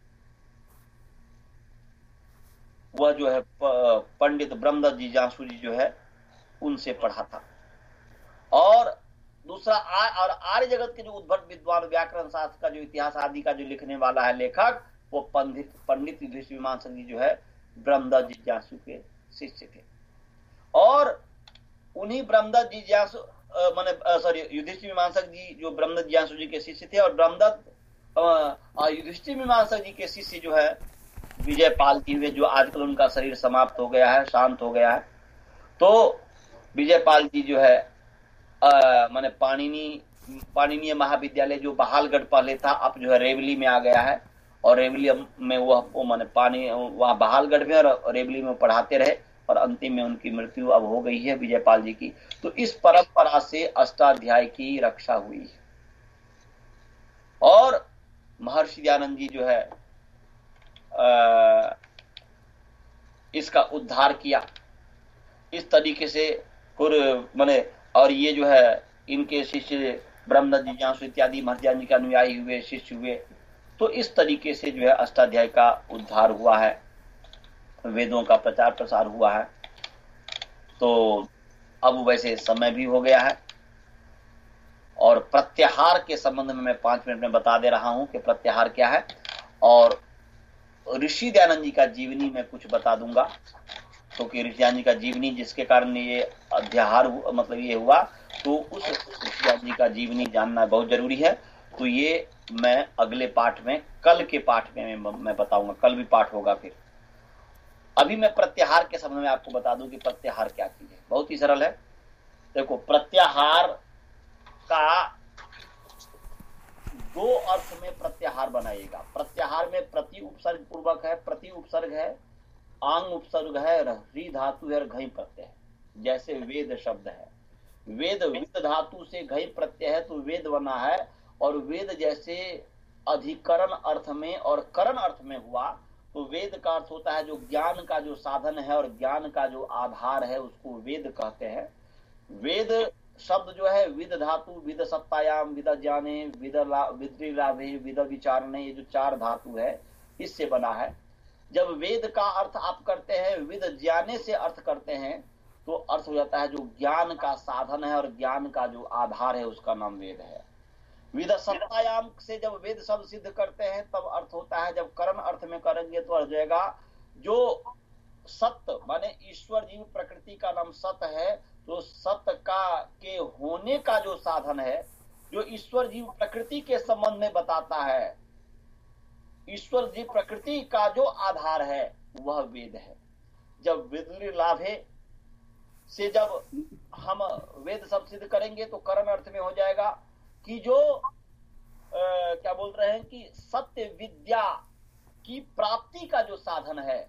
वह जो है पंडित ब्रह्मदत्त जिज्ञासु जी जो है उनसे पढ़ा था। और दूसरा और आर्य जगत के जो उद्भट विद्वान व्याकरण शास्त्र का जो इतिहास आदि का जो लिखने वाला है लेखक वो पंडित पंडित युधिष्ठिर मीमांसक जी जो है ब्रह्मदत्त जिज्ञासु के शिष्य थे। और उन्हीं ब्रह्मदत्त जिज्ञासु माने सॉरी युधिष्ठिर मीमांसक जी जो ब्रह्मदत्त जिज्ञासु जी के शिष्य थे और ब्रह्मदत्त युधिष्ठिर मीमांसक जी के शिष्य जो है विजयपाल जी हुए, जो आजकल उनका शरीर समाप्त हो गया है, शांत हो गया है। तो विजयपाल जी जो है माने पाणिनी पाणिनीय महाविद्यालय जो बहालगढ़ पहले था अब जो है रेवली में आ गया है और रेवली में वह वो माने पानी वहां बहालगढ़ में और रेवली में पढ़ाते रहे और अंतिम में उनकी मृत्यु अब हो गई है विजयपाल जी की। तो इस परंपरा से अष्टाध्याय की रक्षा हुई है और महर्षि दयानंद जी जो है आ, इसका उद्धार किया इस तरीके से माने। और ये जो है इनके शिष्य ब्रह्मदत्त जिज्ञासु इत्यादि महर्षि दयानंद जी के अनुयायी हुए, शिष्य हुए। तो इस तरीके से जो है अष्टाध्याय का उद्धार हुआ है, वेदों का प्रचार प्रसार हुआ है। तो अब वैसे समय भी हो गया है और प्रत्याहार के संबंध में मैं पांच मिनट में बता दे रहा हूं कि प्रत्याहार क्या है। और ऋषि दयानंद जी का जीवनी में कुछ बता दूंगा क्योंकि तो ऋषि दयानंद जी का जीवनी जिसके कारण ये अध्याहार मतलब ये हुआ तो उस ऋषि दयानंद जी का जीवनी जानना बहुत जरूरी है। तो ये मैं अगले पाठ में, कल के पाठ में मैं बताऊंगा, कल भी पाठ होगा। फिर अभी मैं प्रत्याहार के संबंध में आपको बता दूं कि प्रत्याहार क्या चीज है। बहुत ही सरल है। देखो प्रत्याहार का दो अर्थ में प्रत्याहार बनाएगा। प्रत्याहार में प्रति उपसर्ग पूर्वक है, प्रति उपसर्ग है, आंग उपसर्ग है, री धातु है और घई प्रत्यय है। जैसे वेद शब्द है, वेद विद धातु से घई प्रत्यय है तो वेद बना है, और वेद जैसे अधिकरण अर्थ में और करण अर्थ में हुआ तो वेद का अर्थ होता है जो ज्ञान का जो साधन है और ज्ञान का जो आधार है उसको वेद कहते हैं। वेद शब्द जो है विद धातु, विद सत्तायाम, विद ज्ञाने, विद विद्री लाभे, विद विचारणे, ये जो चार धातु है इससे बना है। जब वेद का अर्थ आप करते हैं, विद ज्ञाने से अर्थ करते हैं तो अर्थ हो जाता है जो ज्ञान का साधन है और ज्ञान का जो आधार है उसका नाम वेद है। विद सत्तायाम से जब वेद शब्द सिद्ध करते हैं तब अर्थ होता है, जब करण अर्थ में करेंगे तो अर्थ जाएगा जो सत्य माने ईश्वर जीव प्रकृति का नाम सत्य है, तो सत्य का के होने का जो साधन है, जो ईश्वर जीव प्रकृति के संबंध में बताता है, ईश्वर जीव प्रकृति का जो आधार है वह वेद है। जब विद्री लाभे से जब हम वेद शब्द सिद्ध करेंगे तो करण अर्थ में हो जाएगा कि जो आ, क्या बोल रहे हैं कि सत्य विद्या की प्राप्ति का जो साधन है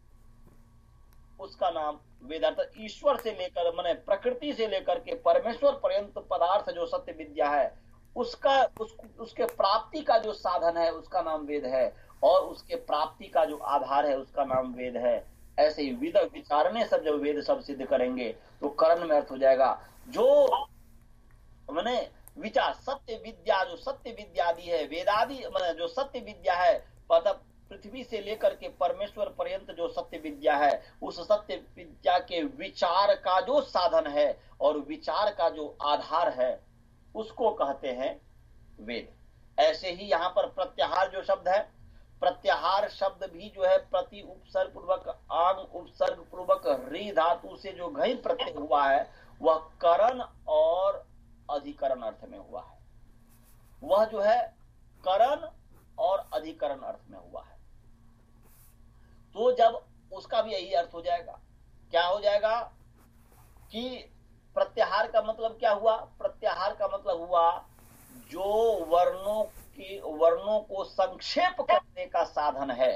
उसका नाम वेद। अर्थात ईश्वर से लेकर माने प्रकृति से लेकर के परमेश्वर पर्यंत पदार्थ जो सत्य विद्या है उसका उस, उसके प्राप्ति का जो साधन है उसका नाम वेद है, और उसके प्राप्ति का जो आधार है उसका नाम वेद है। ऐसे ही विद विचारने सब जब वेद सब सिद्ध करेंगे तो करण में अर्थ हो जाएगा जो माने विचार सत्य विद्या, जो सत्य विद्यादि है, वेदादि माने जो सत्य विद्या है, मतलब पृथ्वी से लेकर के परमेश्वर पर्यंत जो सत्य विद्या है उस सत्य विद्या के विचार का जो साधन है और विचार का जो आधार है उसको कहते हैं वेद। ऐसे ही यहाँ पर प्रत्याहार जो शब्द है, प्रत्याहार शब्द भी जो है प्रति उपसर्ग पूर्वक, आंग उपसर्ग पूर्वक, री धातु से जो घई प्रत्यय हुआ है वह करण और अधिकरण अर्थ में हुआ है। वह जो है करण और अधिकरण अर्थ में हुआ है। तो जब उसका भी यही अर्थ हो जाएगा, क्या हो जाएगा कि प्रत्याहार का मतलब क्या हुआ? प्रत्याहार का मतलब हुआ जो वर्णों की वर्णों को संक्षेप करने का साधन है।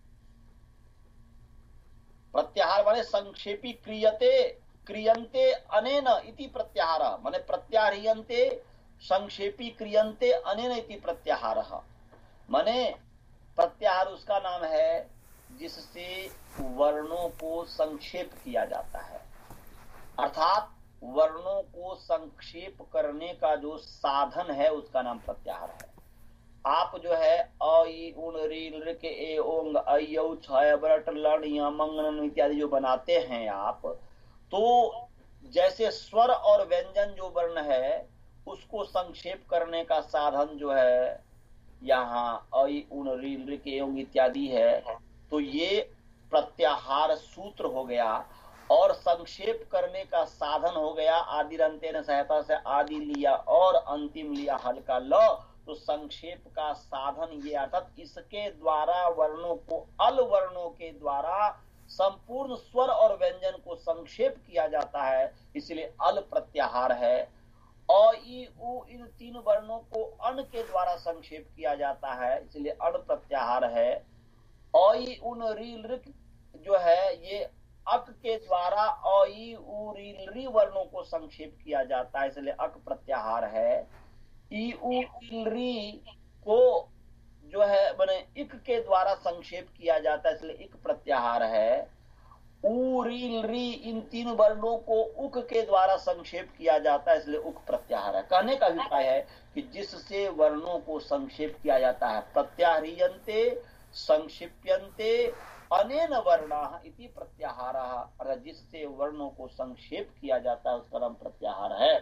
प्रत्याहार माने संक्षेपी क्रियते क्रियन्ते अनेन इति प्रत्याहार, माने प्रत्याह्रियन्ते संक्षेपी क्रियन्ते अनेन इति प्रत्याहार। माने प्रत्याहार उसका नाम है जिससे वर्णों को संक्षेप किया जाता है, अर्थात वर्णों को संक्षेप करने का जो साधन है उसका नाम प्रत्याहार है। आप जो है अ ई उन री लृ के ए ओंग अयौ छय बरट लण या मंगन इत्यादि जो बनाते हैं आप, तो जैसे स्वर और व्यंजन जो वर्ण है उसको संक्षेप करने का साधन जो है यहाँ अ ई उन री लृ के ओंग इत्यादि है, तो ये प्रत्याहार सूत्र हो गया। और संक्षेप करने का साधन हो गया आदिरंतेन सहायता से आदि लिया और अंतिम लिया हल्का ल, तो संक्षेप का साधन ये, अर्थात इसके द्वारा वर्णों को अल वर्णों के द्वारा संपूर्ण स्वर और व्यंजन को संक्षेप किया जाता है, इसलिए अल प्रत्याहार है। अ ई उ इन तीन वर्णों को अन के द्वारा संक्षेप किया जाता है, इसलिए अण प्रत्याहार है। अ ई उन री लृ जो है ये अक के द्वारा अ ई उ री री वर्णों को संक्षेप किया जाता है, इसलिए अक प्रत्याहार है। ई उ री को जो है माने इक के द्वारा संक्षेप किया जाता है, इसलिए इक प्रत्याहार है। उ री री इन तीन वर्णों को उक के द्वारा संक्षेप किया जाता है, इसलिए उक प्रत्याहार है। कहने का अभिप्राय है कि जिससे वर्णों को संक्षेप किया जाता है, प्रत्याह्रियन्ते संक्षिप्यन्ते अनेन वर्णाः इति प्रत्याहारः, अर्थात जिससे वर्णों को संक्षेप किया जाता है उसका नाम प्रत्याहार है।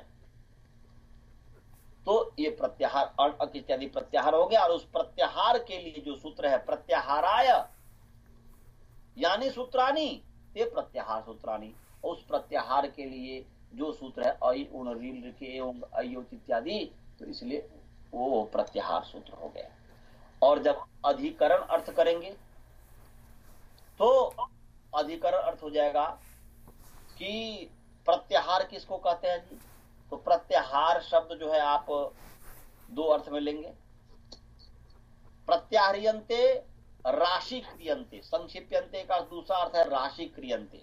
तो ये प्रत्याहार अक इत्यादि प्रत्याहार हो गया। और उस प्रत्याहार के लिए जो सूत्र है प्रत्याहाराय यानी सूत्रानी ते प्रत्याहार सूत्रानी, उस प्रत्याहार के लिए जो सूत्र है अ उन री लृ के एवं अयोच इत्यादि, तो इसलिए वो प्रत्याहार सूत्र हो गया। और जब अधिकरण अर्थ करेंगे तो अधिकरण अर्थ हो जाएगा कि प्रत्याहार किसको कहते हैं जी? तो प्रत्याहार शब्द जो है आप दो अर्थ में लेंगे। प्रत्याह्रियन्ते राशि क्रियन्ते, संक्षिप्यन्ते का दूसरा अर्थ है राशि क्रियन्ते।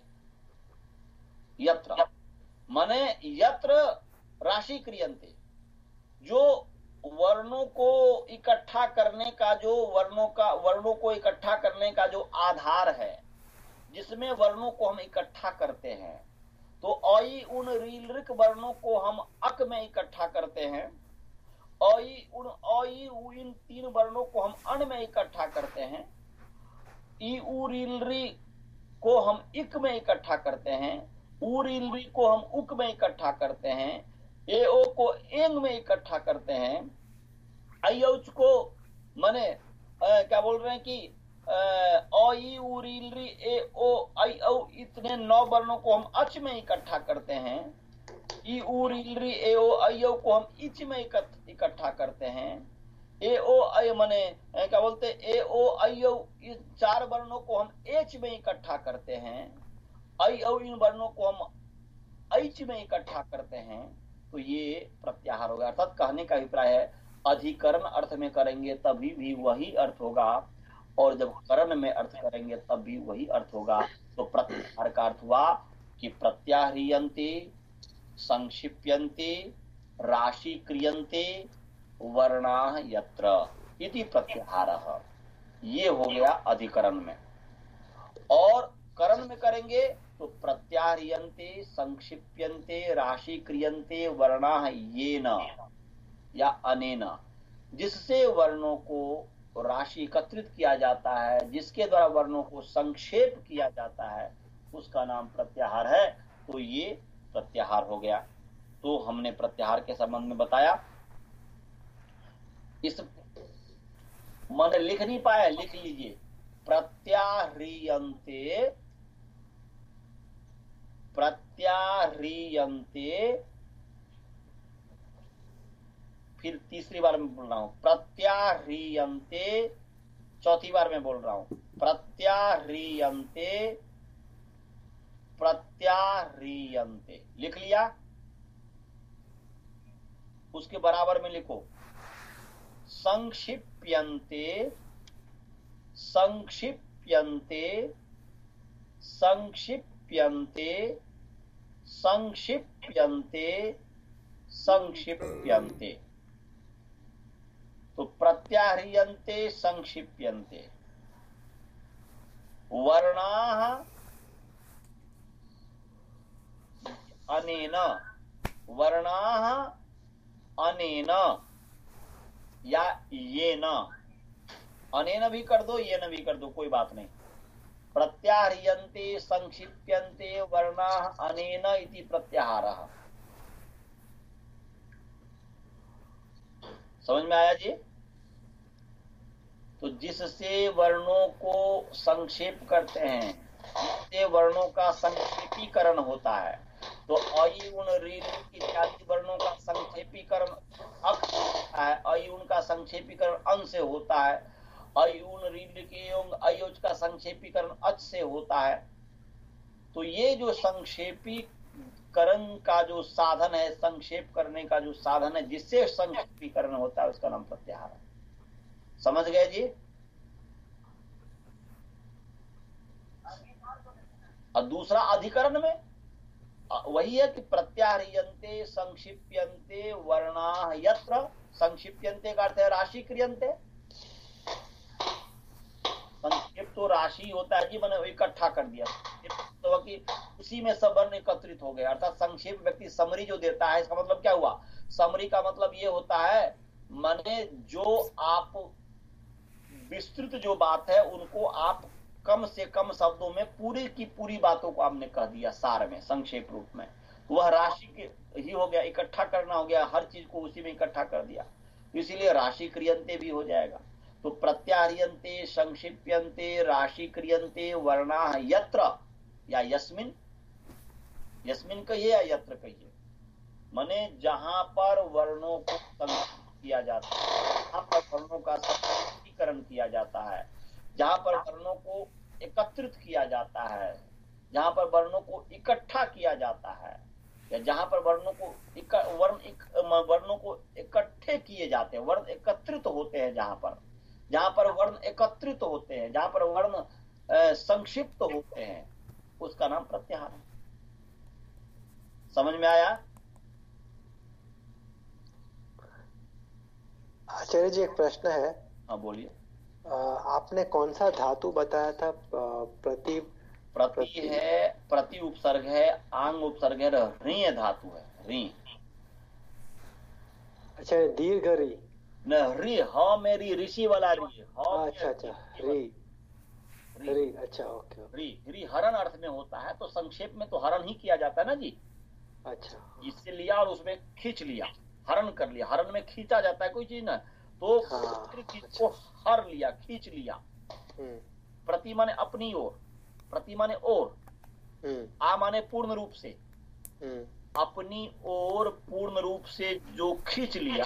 यत्र माने यत्र राशि क्रियन्ते, जो वर्णों को इकट्ठा करने का जो वर्णों का वर्णों को इकट्ठा करने का जो आधार है, जिसमें वर्णों को हम इकट्ठा करते हैं, तो अई उन रीलृक वर्णों को हम अक में इकट्ठा करते हैं, अई उन अई उ इन तीन वर्णों को हम अन में इकट्ठा करते हैं, ई उ रीलरी को हम इक में इकट्ठा करते हैं, उ रीलरी को हम उक में इकट्ठा करते हैं, ए ओ को एंग में इकट्ठा करते हैं, अयौच को माने क्या बोल रहे हैं कि अई उ रीलरी ए ओ आई औ इतने नौ वर्णों को हम अच में इकट्ठा करते हैं, ई उ रीलरी ए ओ आई औ को हम इच में इकट्ठा करते हैं, ए ओ आई माने क्या बोलते ए ओ आई औ इस चार वर्णों को हम एच में इकट्ठा करते हैं, आई औ इन वर्णों को हम ऐच में इकट्ठा करते हैं। तो ये प्रत्याहार होगा। अर्थात कहने का अभिप्राय है अधिकरण अर्थ में करेंगे तभी भी वही अर्थ होगा, और जब करण में अर्थ करेंगे तब भी वही अर्थ होगा। तो प्रत्याहार का अर्थ हुआ कि प्रत्याह्रियन्ते, संक्षिप्यन्ते, राशि क्रियन्ते वर्णाः यत्र इति प्रत्याहारः। ये हो गया अधिकरण में। और करण में करेंगे तो प्रत्याह्रियन्ते, संक्षिप्यन्ते, राशि क्रियन्ते वर्णाः येन या अनेन, जिससे वर्णों को राशि एकत्रित किया जाता है, जिसके द्वारा वर्णों को संक्षेप किया जाता है, उसका नाम प्रत्याहार है। तो ये प्रत्याहार हो गया। तो हमने प्रत्याहार के संबंध में बताया। इस मैंने लिख नहीं पाया, लिख लीजिए। प्रत्याह्रियन्ते, प्रत्याह्रियन्ते, फिर तीसरी बार में बोल रहा हूं प्रत्याह्रियन्ते, चौथी बार में बोल रहा हूं प्रत्याह्रियन्ते, प्रत्याह्रियन्ते। लिख लिया? उसके बराबर में लिखो संक्षिप्यन्ते, संक्षिप्यन्ते, संक्षिप्यन्ते, संक्षिप्यन्ते, संक्षिप्यन्ते। तो प्रत्याह्रियन्ते, संक्षिप्यन्ते, वर्णाः अनेन, वर्णाः अनेन या येन, अनेन भी कर दो, येन भी कर दो, कोई बात नहीं। प्रत्याह्रियन्ते, संक्षिप्यन्ते वर्णाः अनेन इति प्रत्याहारः। समझ में आया जी? तो जिससे वर्णों को संक्षेप करते हैं, जिससे वर्णों का संक्षेपीकरण होता है, तो अई उन रील इत्यादि वर्णों का संक्षेपीकरण अक होता है, अई उन का संक्षेपीकरण अन से होता है, अई उन रील के अयोज का संक्षेपीकरण अच से होता है। तो ये जो संक्षेपीकरण का जो साधन है, संक्षेप करने का जो साधन है, जिससे संक्षेपीकरण होता है, उसका नाम प्रत्याहार है। समझ गए जी? और दूसरा अधिकरण में वही है कि प्रत्याह्रियन्ते, संक्षिप्यन्ते वर्णाः यत्र। संक्षिप्यन्ते का अर्थ है राशि क्रियन्ते। संक्षेप तो राशि होता है जी, मैंने इकट्ठा कर दिया, तो कि उसी में सब वर्ण एकत्रित हो गए। अर्थात संक्षेप व्यक्ति समरी जो देता है, इसका मतलब क्या हुआ? समरी का मतलब ये होता है, माने जो आप विस्तृत जो बात है उनको आप कम से कम शब्दों में पूरी की पूरी बातों को आपने कह दिया सार में, संक्षेप रूप में। वह राशि के ही हो गया, इकट्ठा करना हो गया, हर चीज को उसी में इकट्ठा कर दिया, इसीलिए राशि क्रियन्ते भी हो जाएगा। तो प्रत्याह्रियन्ते, संक्षिप्यन्ते, राशि क्रियन्ते वर्णाः यत्र या यस्मिन, यस्मिन कहिए या यत्र कहिए, माने जहां पर वर्णों को संक्षिप्त किया जाता है, जहां पर वर्णों का संक्षिप्तीकरण किया जाता है, जहां पर वर्णों को एकत्रित किया जाता है, जहां पर वर्णों को इकट्ठा किया जाता है, या जहां पर वर्णों को वर्ण एक, वर्णों को इकट्ठे किए जाते हैं, वर्ण एकत्रित होते हैं, जहां पर जहां पर वर्ण एकत्रित होते हैं, जहां पर वर्ण संक्षिप्त होते हैं, उसका नाम प्रत्याहार है। समझ में आया? आचार्य जी एक प्रश्न है। हाँ बोलिए। आपने कौन सा धातु बताया था? प्रति प्रति, प्रति है, प्रति उपसर्ग है, आंग उपसर्ग है, ऋ धातु है, ऋ। अच्छा दीर्घ री न री, ह मेरी ऋषि वाला री। अच्छा अच्छा री री अच्छा ओके। री री हरण अर्थ में होता है, तो संक्षेप में तो हरण ही किया जाता है ना जी। अच्छा, इससे लिया और उसमें खींच लिया, हरण कर लिया। हरण में खींचा जाता है कोई चीज ना, तो हाँ, चीज अच्छा। को हर लिया, खींच लिया। प्रति माने अपनी ओर, प्रति माने ओर, आ माने पूर्ण रूप से, अपनी ओर पूर्ण रूप से जो खींच लिया,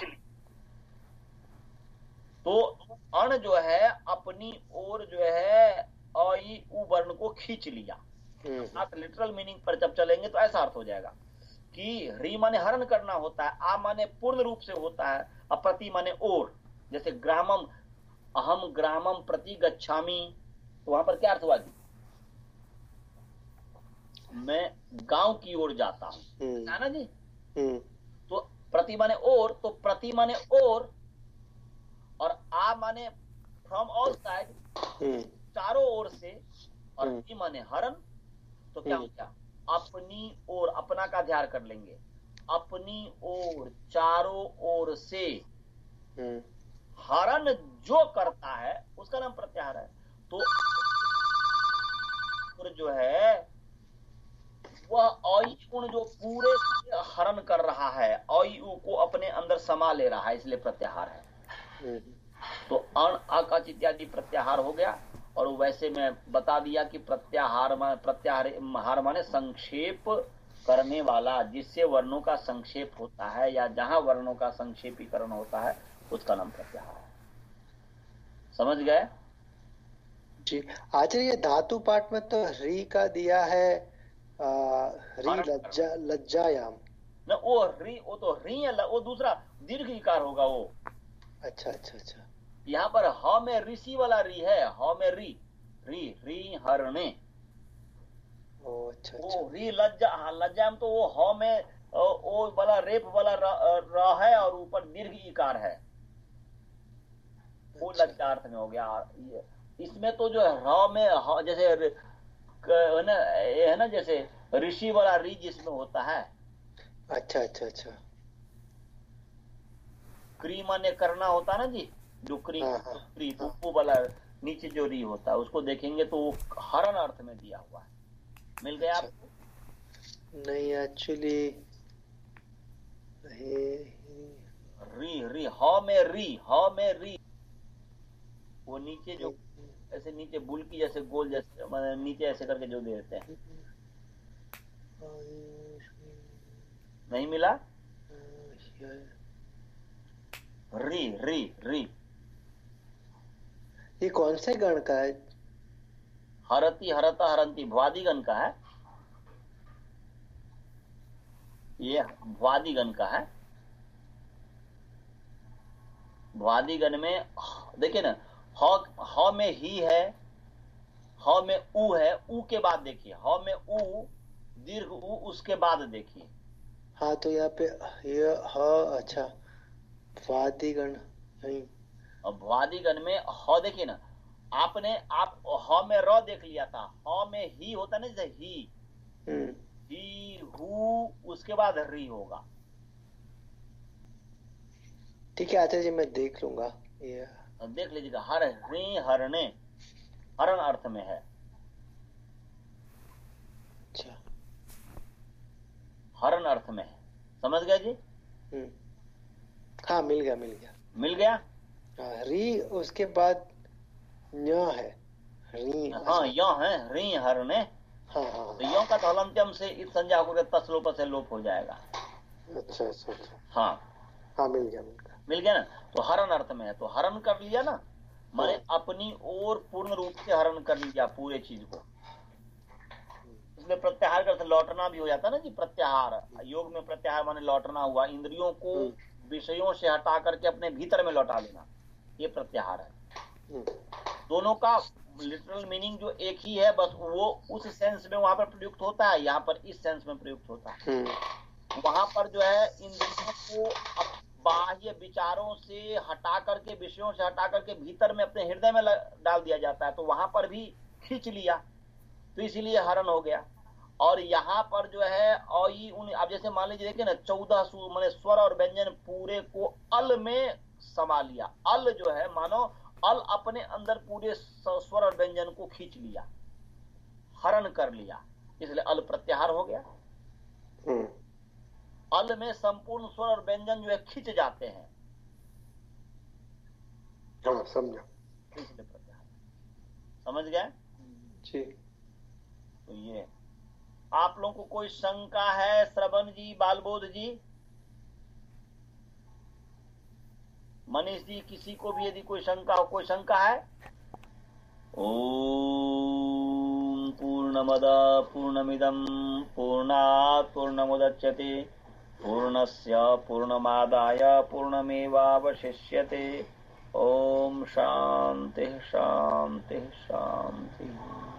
तो अण जो है अपनी ओर जो है अ ई उ वर्ण को खींच लिया। आप लिटरल मीनिंग पर जब चलेंगे तो ऐसा अर्थ हो जाएगा कि री माने हरण करना होता है, आ माने पूर्ण रूप से होता है, और प्रति माने ओर। जैसे ग्रामम, अहम ग्रामम प्रति गच्छामि, तो वहां पर क्या अर्थ हुआ जी? मैं गांव की ओर जाता हूं, है ना जी। तो प्रति माने ओर, तो प्रति माने ओर और आ माने फ्रॉम ऑल साइड, चारों ओर से, और ई माने हरण। तो क्या हो गया? अपनी ओर, अपना का ध्यान कर लेंगे, अपनी ओर चारों ओर से हरण जो करता है उसका नाम प्रत्याहार है। तो जो है वह औई गुण जो पूरे हरण कर रहा है, औई उ को अपने अंदर समा ले रहा है, इसलिए प्रत्याहार है। तो अण, अकच इत्यादि प्रत्याहार हो गया। और वैसे मैं बता दिया कि प्रत्याहार मान प्रत्याहार माने संक्षेप करने वाला, जिससे वर्णों का संक्षेप होता है या जहां वर्णों का संक्षेपीकरण होता है, उसका नाम प्रत्याहार है। समझ गए जी? आचार्य धातु पाठ में तो री का दिया है, आ, री लज्जा लज्जायाम न, वो री, वो तो री है, वो दूसरा दीर्घ इकार होगा वो। अच्छा अच्छा अच्छा। यहाँ पर ह में ऋषि वाला री है, ह में री, री री हरणे। ओ अच्छा अच्छा। वो री लज्जा, हाँ लज्जा में तो वो ह में ओ वाला रेप वाला र है और ऊपर दीर्घ इकार है, वो अच्छा। लज्जा अर्थ में हो गया। इसमें तो जो र में ह, जैसे है ना, है ना, जैसे ऋषि वाला री जिसमें होता है। अच्छा अच्छा अच्छा। क्री माने करना होता है ना जी, जो क्री, हाँ, हाँ, क्री हाँ। वो वाला नीचे जो री होता है, उसको देखेंगे तो वो हरण अर्थ में दिया हुआ है। मिल गया अच्छा। आपको? नहीं एक्चुअली री री ह में री, ह में री, वो नीचे जो ऐसे नीचे बुल की जैसे गोल जैसे नीचे ऐसे करके जो दे देते हैं, नहीं मिला? री री री ये कौन से गण का है? हरती हरता हरंती भ्वादिगण का है, ये भ्वादिगण का है। भ्वादिगण में देखिए ना, ह ह में ही है, ह में उ है, उ के बाद देखिए, ह में उ दीर्घ उ, उसके बाद देखिए। हाँ तो यहाँ पे ये ह, अच्छा भ्वादिगण नहीं। और भ्वादिगण में ह देखिए ना, आपने आप ह में र देख लिया था, ह में ही होता ना, जैसे ही ही हु, उसके बाद री होगा। ठीक है आचार्य जी, मैं देख लूंगा ये। देख लीजिएगा, हर री हरणे हरण अर्थ में है। अच्छा, हरण अर्थ में है, समझ गए जी? हम्म, हाँ मिल गया मिल गया मिल गया। हाँ, री उसके बाद न्य है, री। हाँ यो है री हरणे। हाँ हाँ तो यो का तो हलंत्यम से इस संज्ञा होकर तस्लोप से लोप हो जाएगा। अच्छा अच्छा अच्छा। हाँ हाँ मिल गया मिल गया मिल गया ना। तो हरण अर्थ में है, तो हरण कर लिया ना, माने हाँ। अपनी ओर पूर्ण रूप से हरण कर लिया पूरे चीज को। इसमें प्रत्याहार का लौटना भी हो जाता है ना जी, प्रत्याहार योग में प्रत्याहार माने लौटना हुआ, इंद्रियों को विषयों से हटा करके अपने भीतर में लौटा लेना, ये प्रत्याहार है। दोनों का लिटरल मीनिंग जो एक ही है, बस वो उस सेंस में वहां पर प्रयुक्त होता है, यहाँ पर इस सेंस में प्रयुक्त होता है। वहां पर जो है इंद्रियों को बाह्य विचारों से हटा करके, विषयों से हटा करके भीतर में अपने हृदय में डाल दिया जाता है, तो वहां पर भी खींच लिया, तो इसीलिए हरण हो गया। और यहाँ पर जो है औई उन, अब जैसे मान लीजिए देखिए ना, चौदह सूर माने स्वर और व्यंजन पूरे को अल में समा लिया। अल जो है मानो अल अपने अंदर पूरे स्वर और व्यंजन को खींच लिया, हरण कर लिया, इसलिए अल प्रत्याहार हो गया। अल में संपूर्ण स्वर और व्यंजन जो है खींच जाते हैं। हाँ, समझा। इसलिए प्रत्याहार, समझ गए जी। तो ये आप लोगों को कोई शंका है श्रवण जी, बालबोध जी, मनीष जी, किसी को भी यदि कोई शंका हो? कोई शंका है? ओम पूर्णमद पूर्णमिदं पूर्णात् पूर्णमुदच्यते पूर्णस्य पूर्णमादाय पूर्णमेवावशिष्यते। ओम शांति शांति शांति।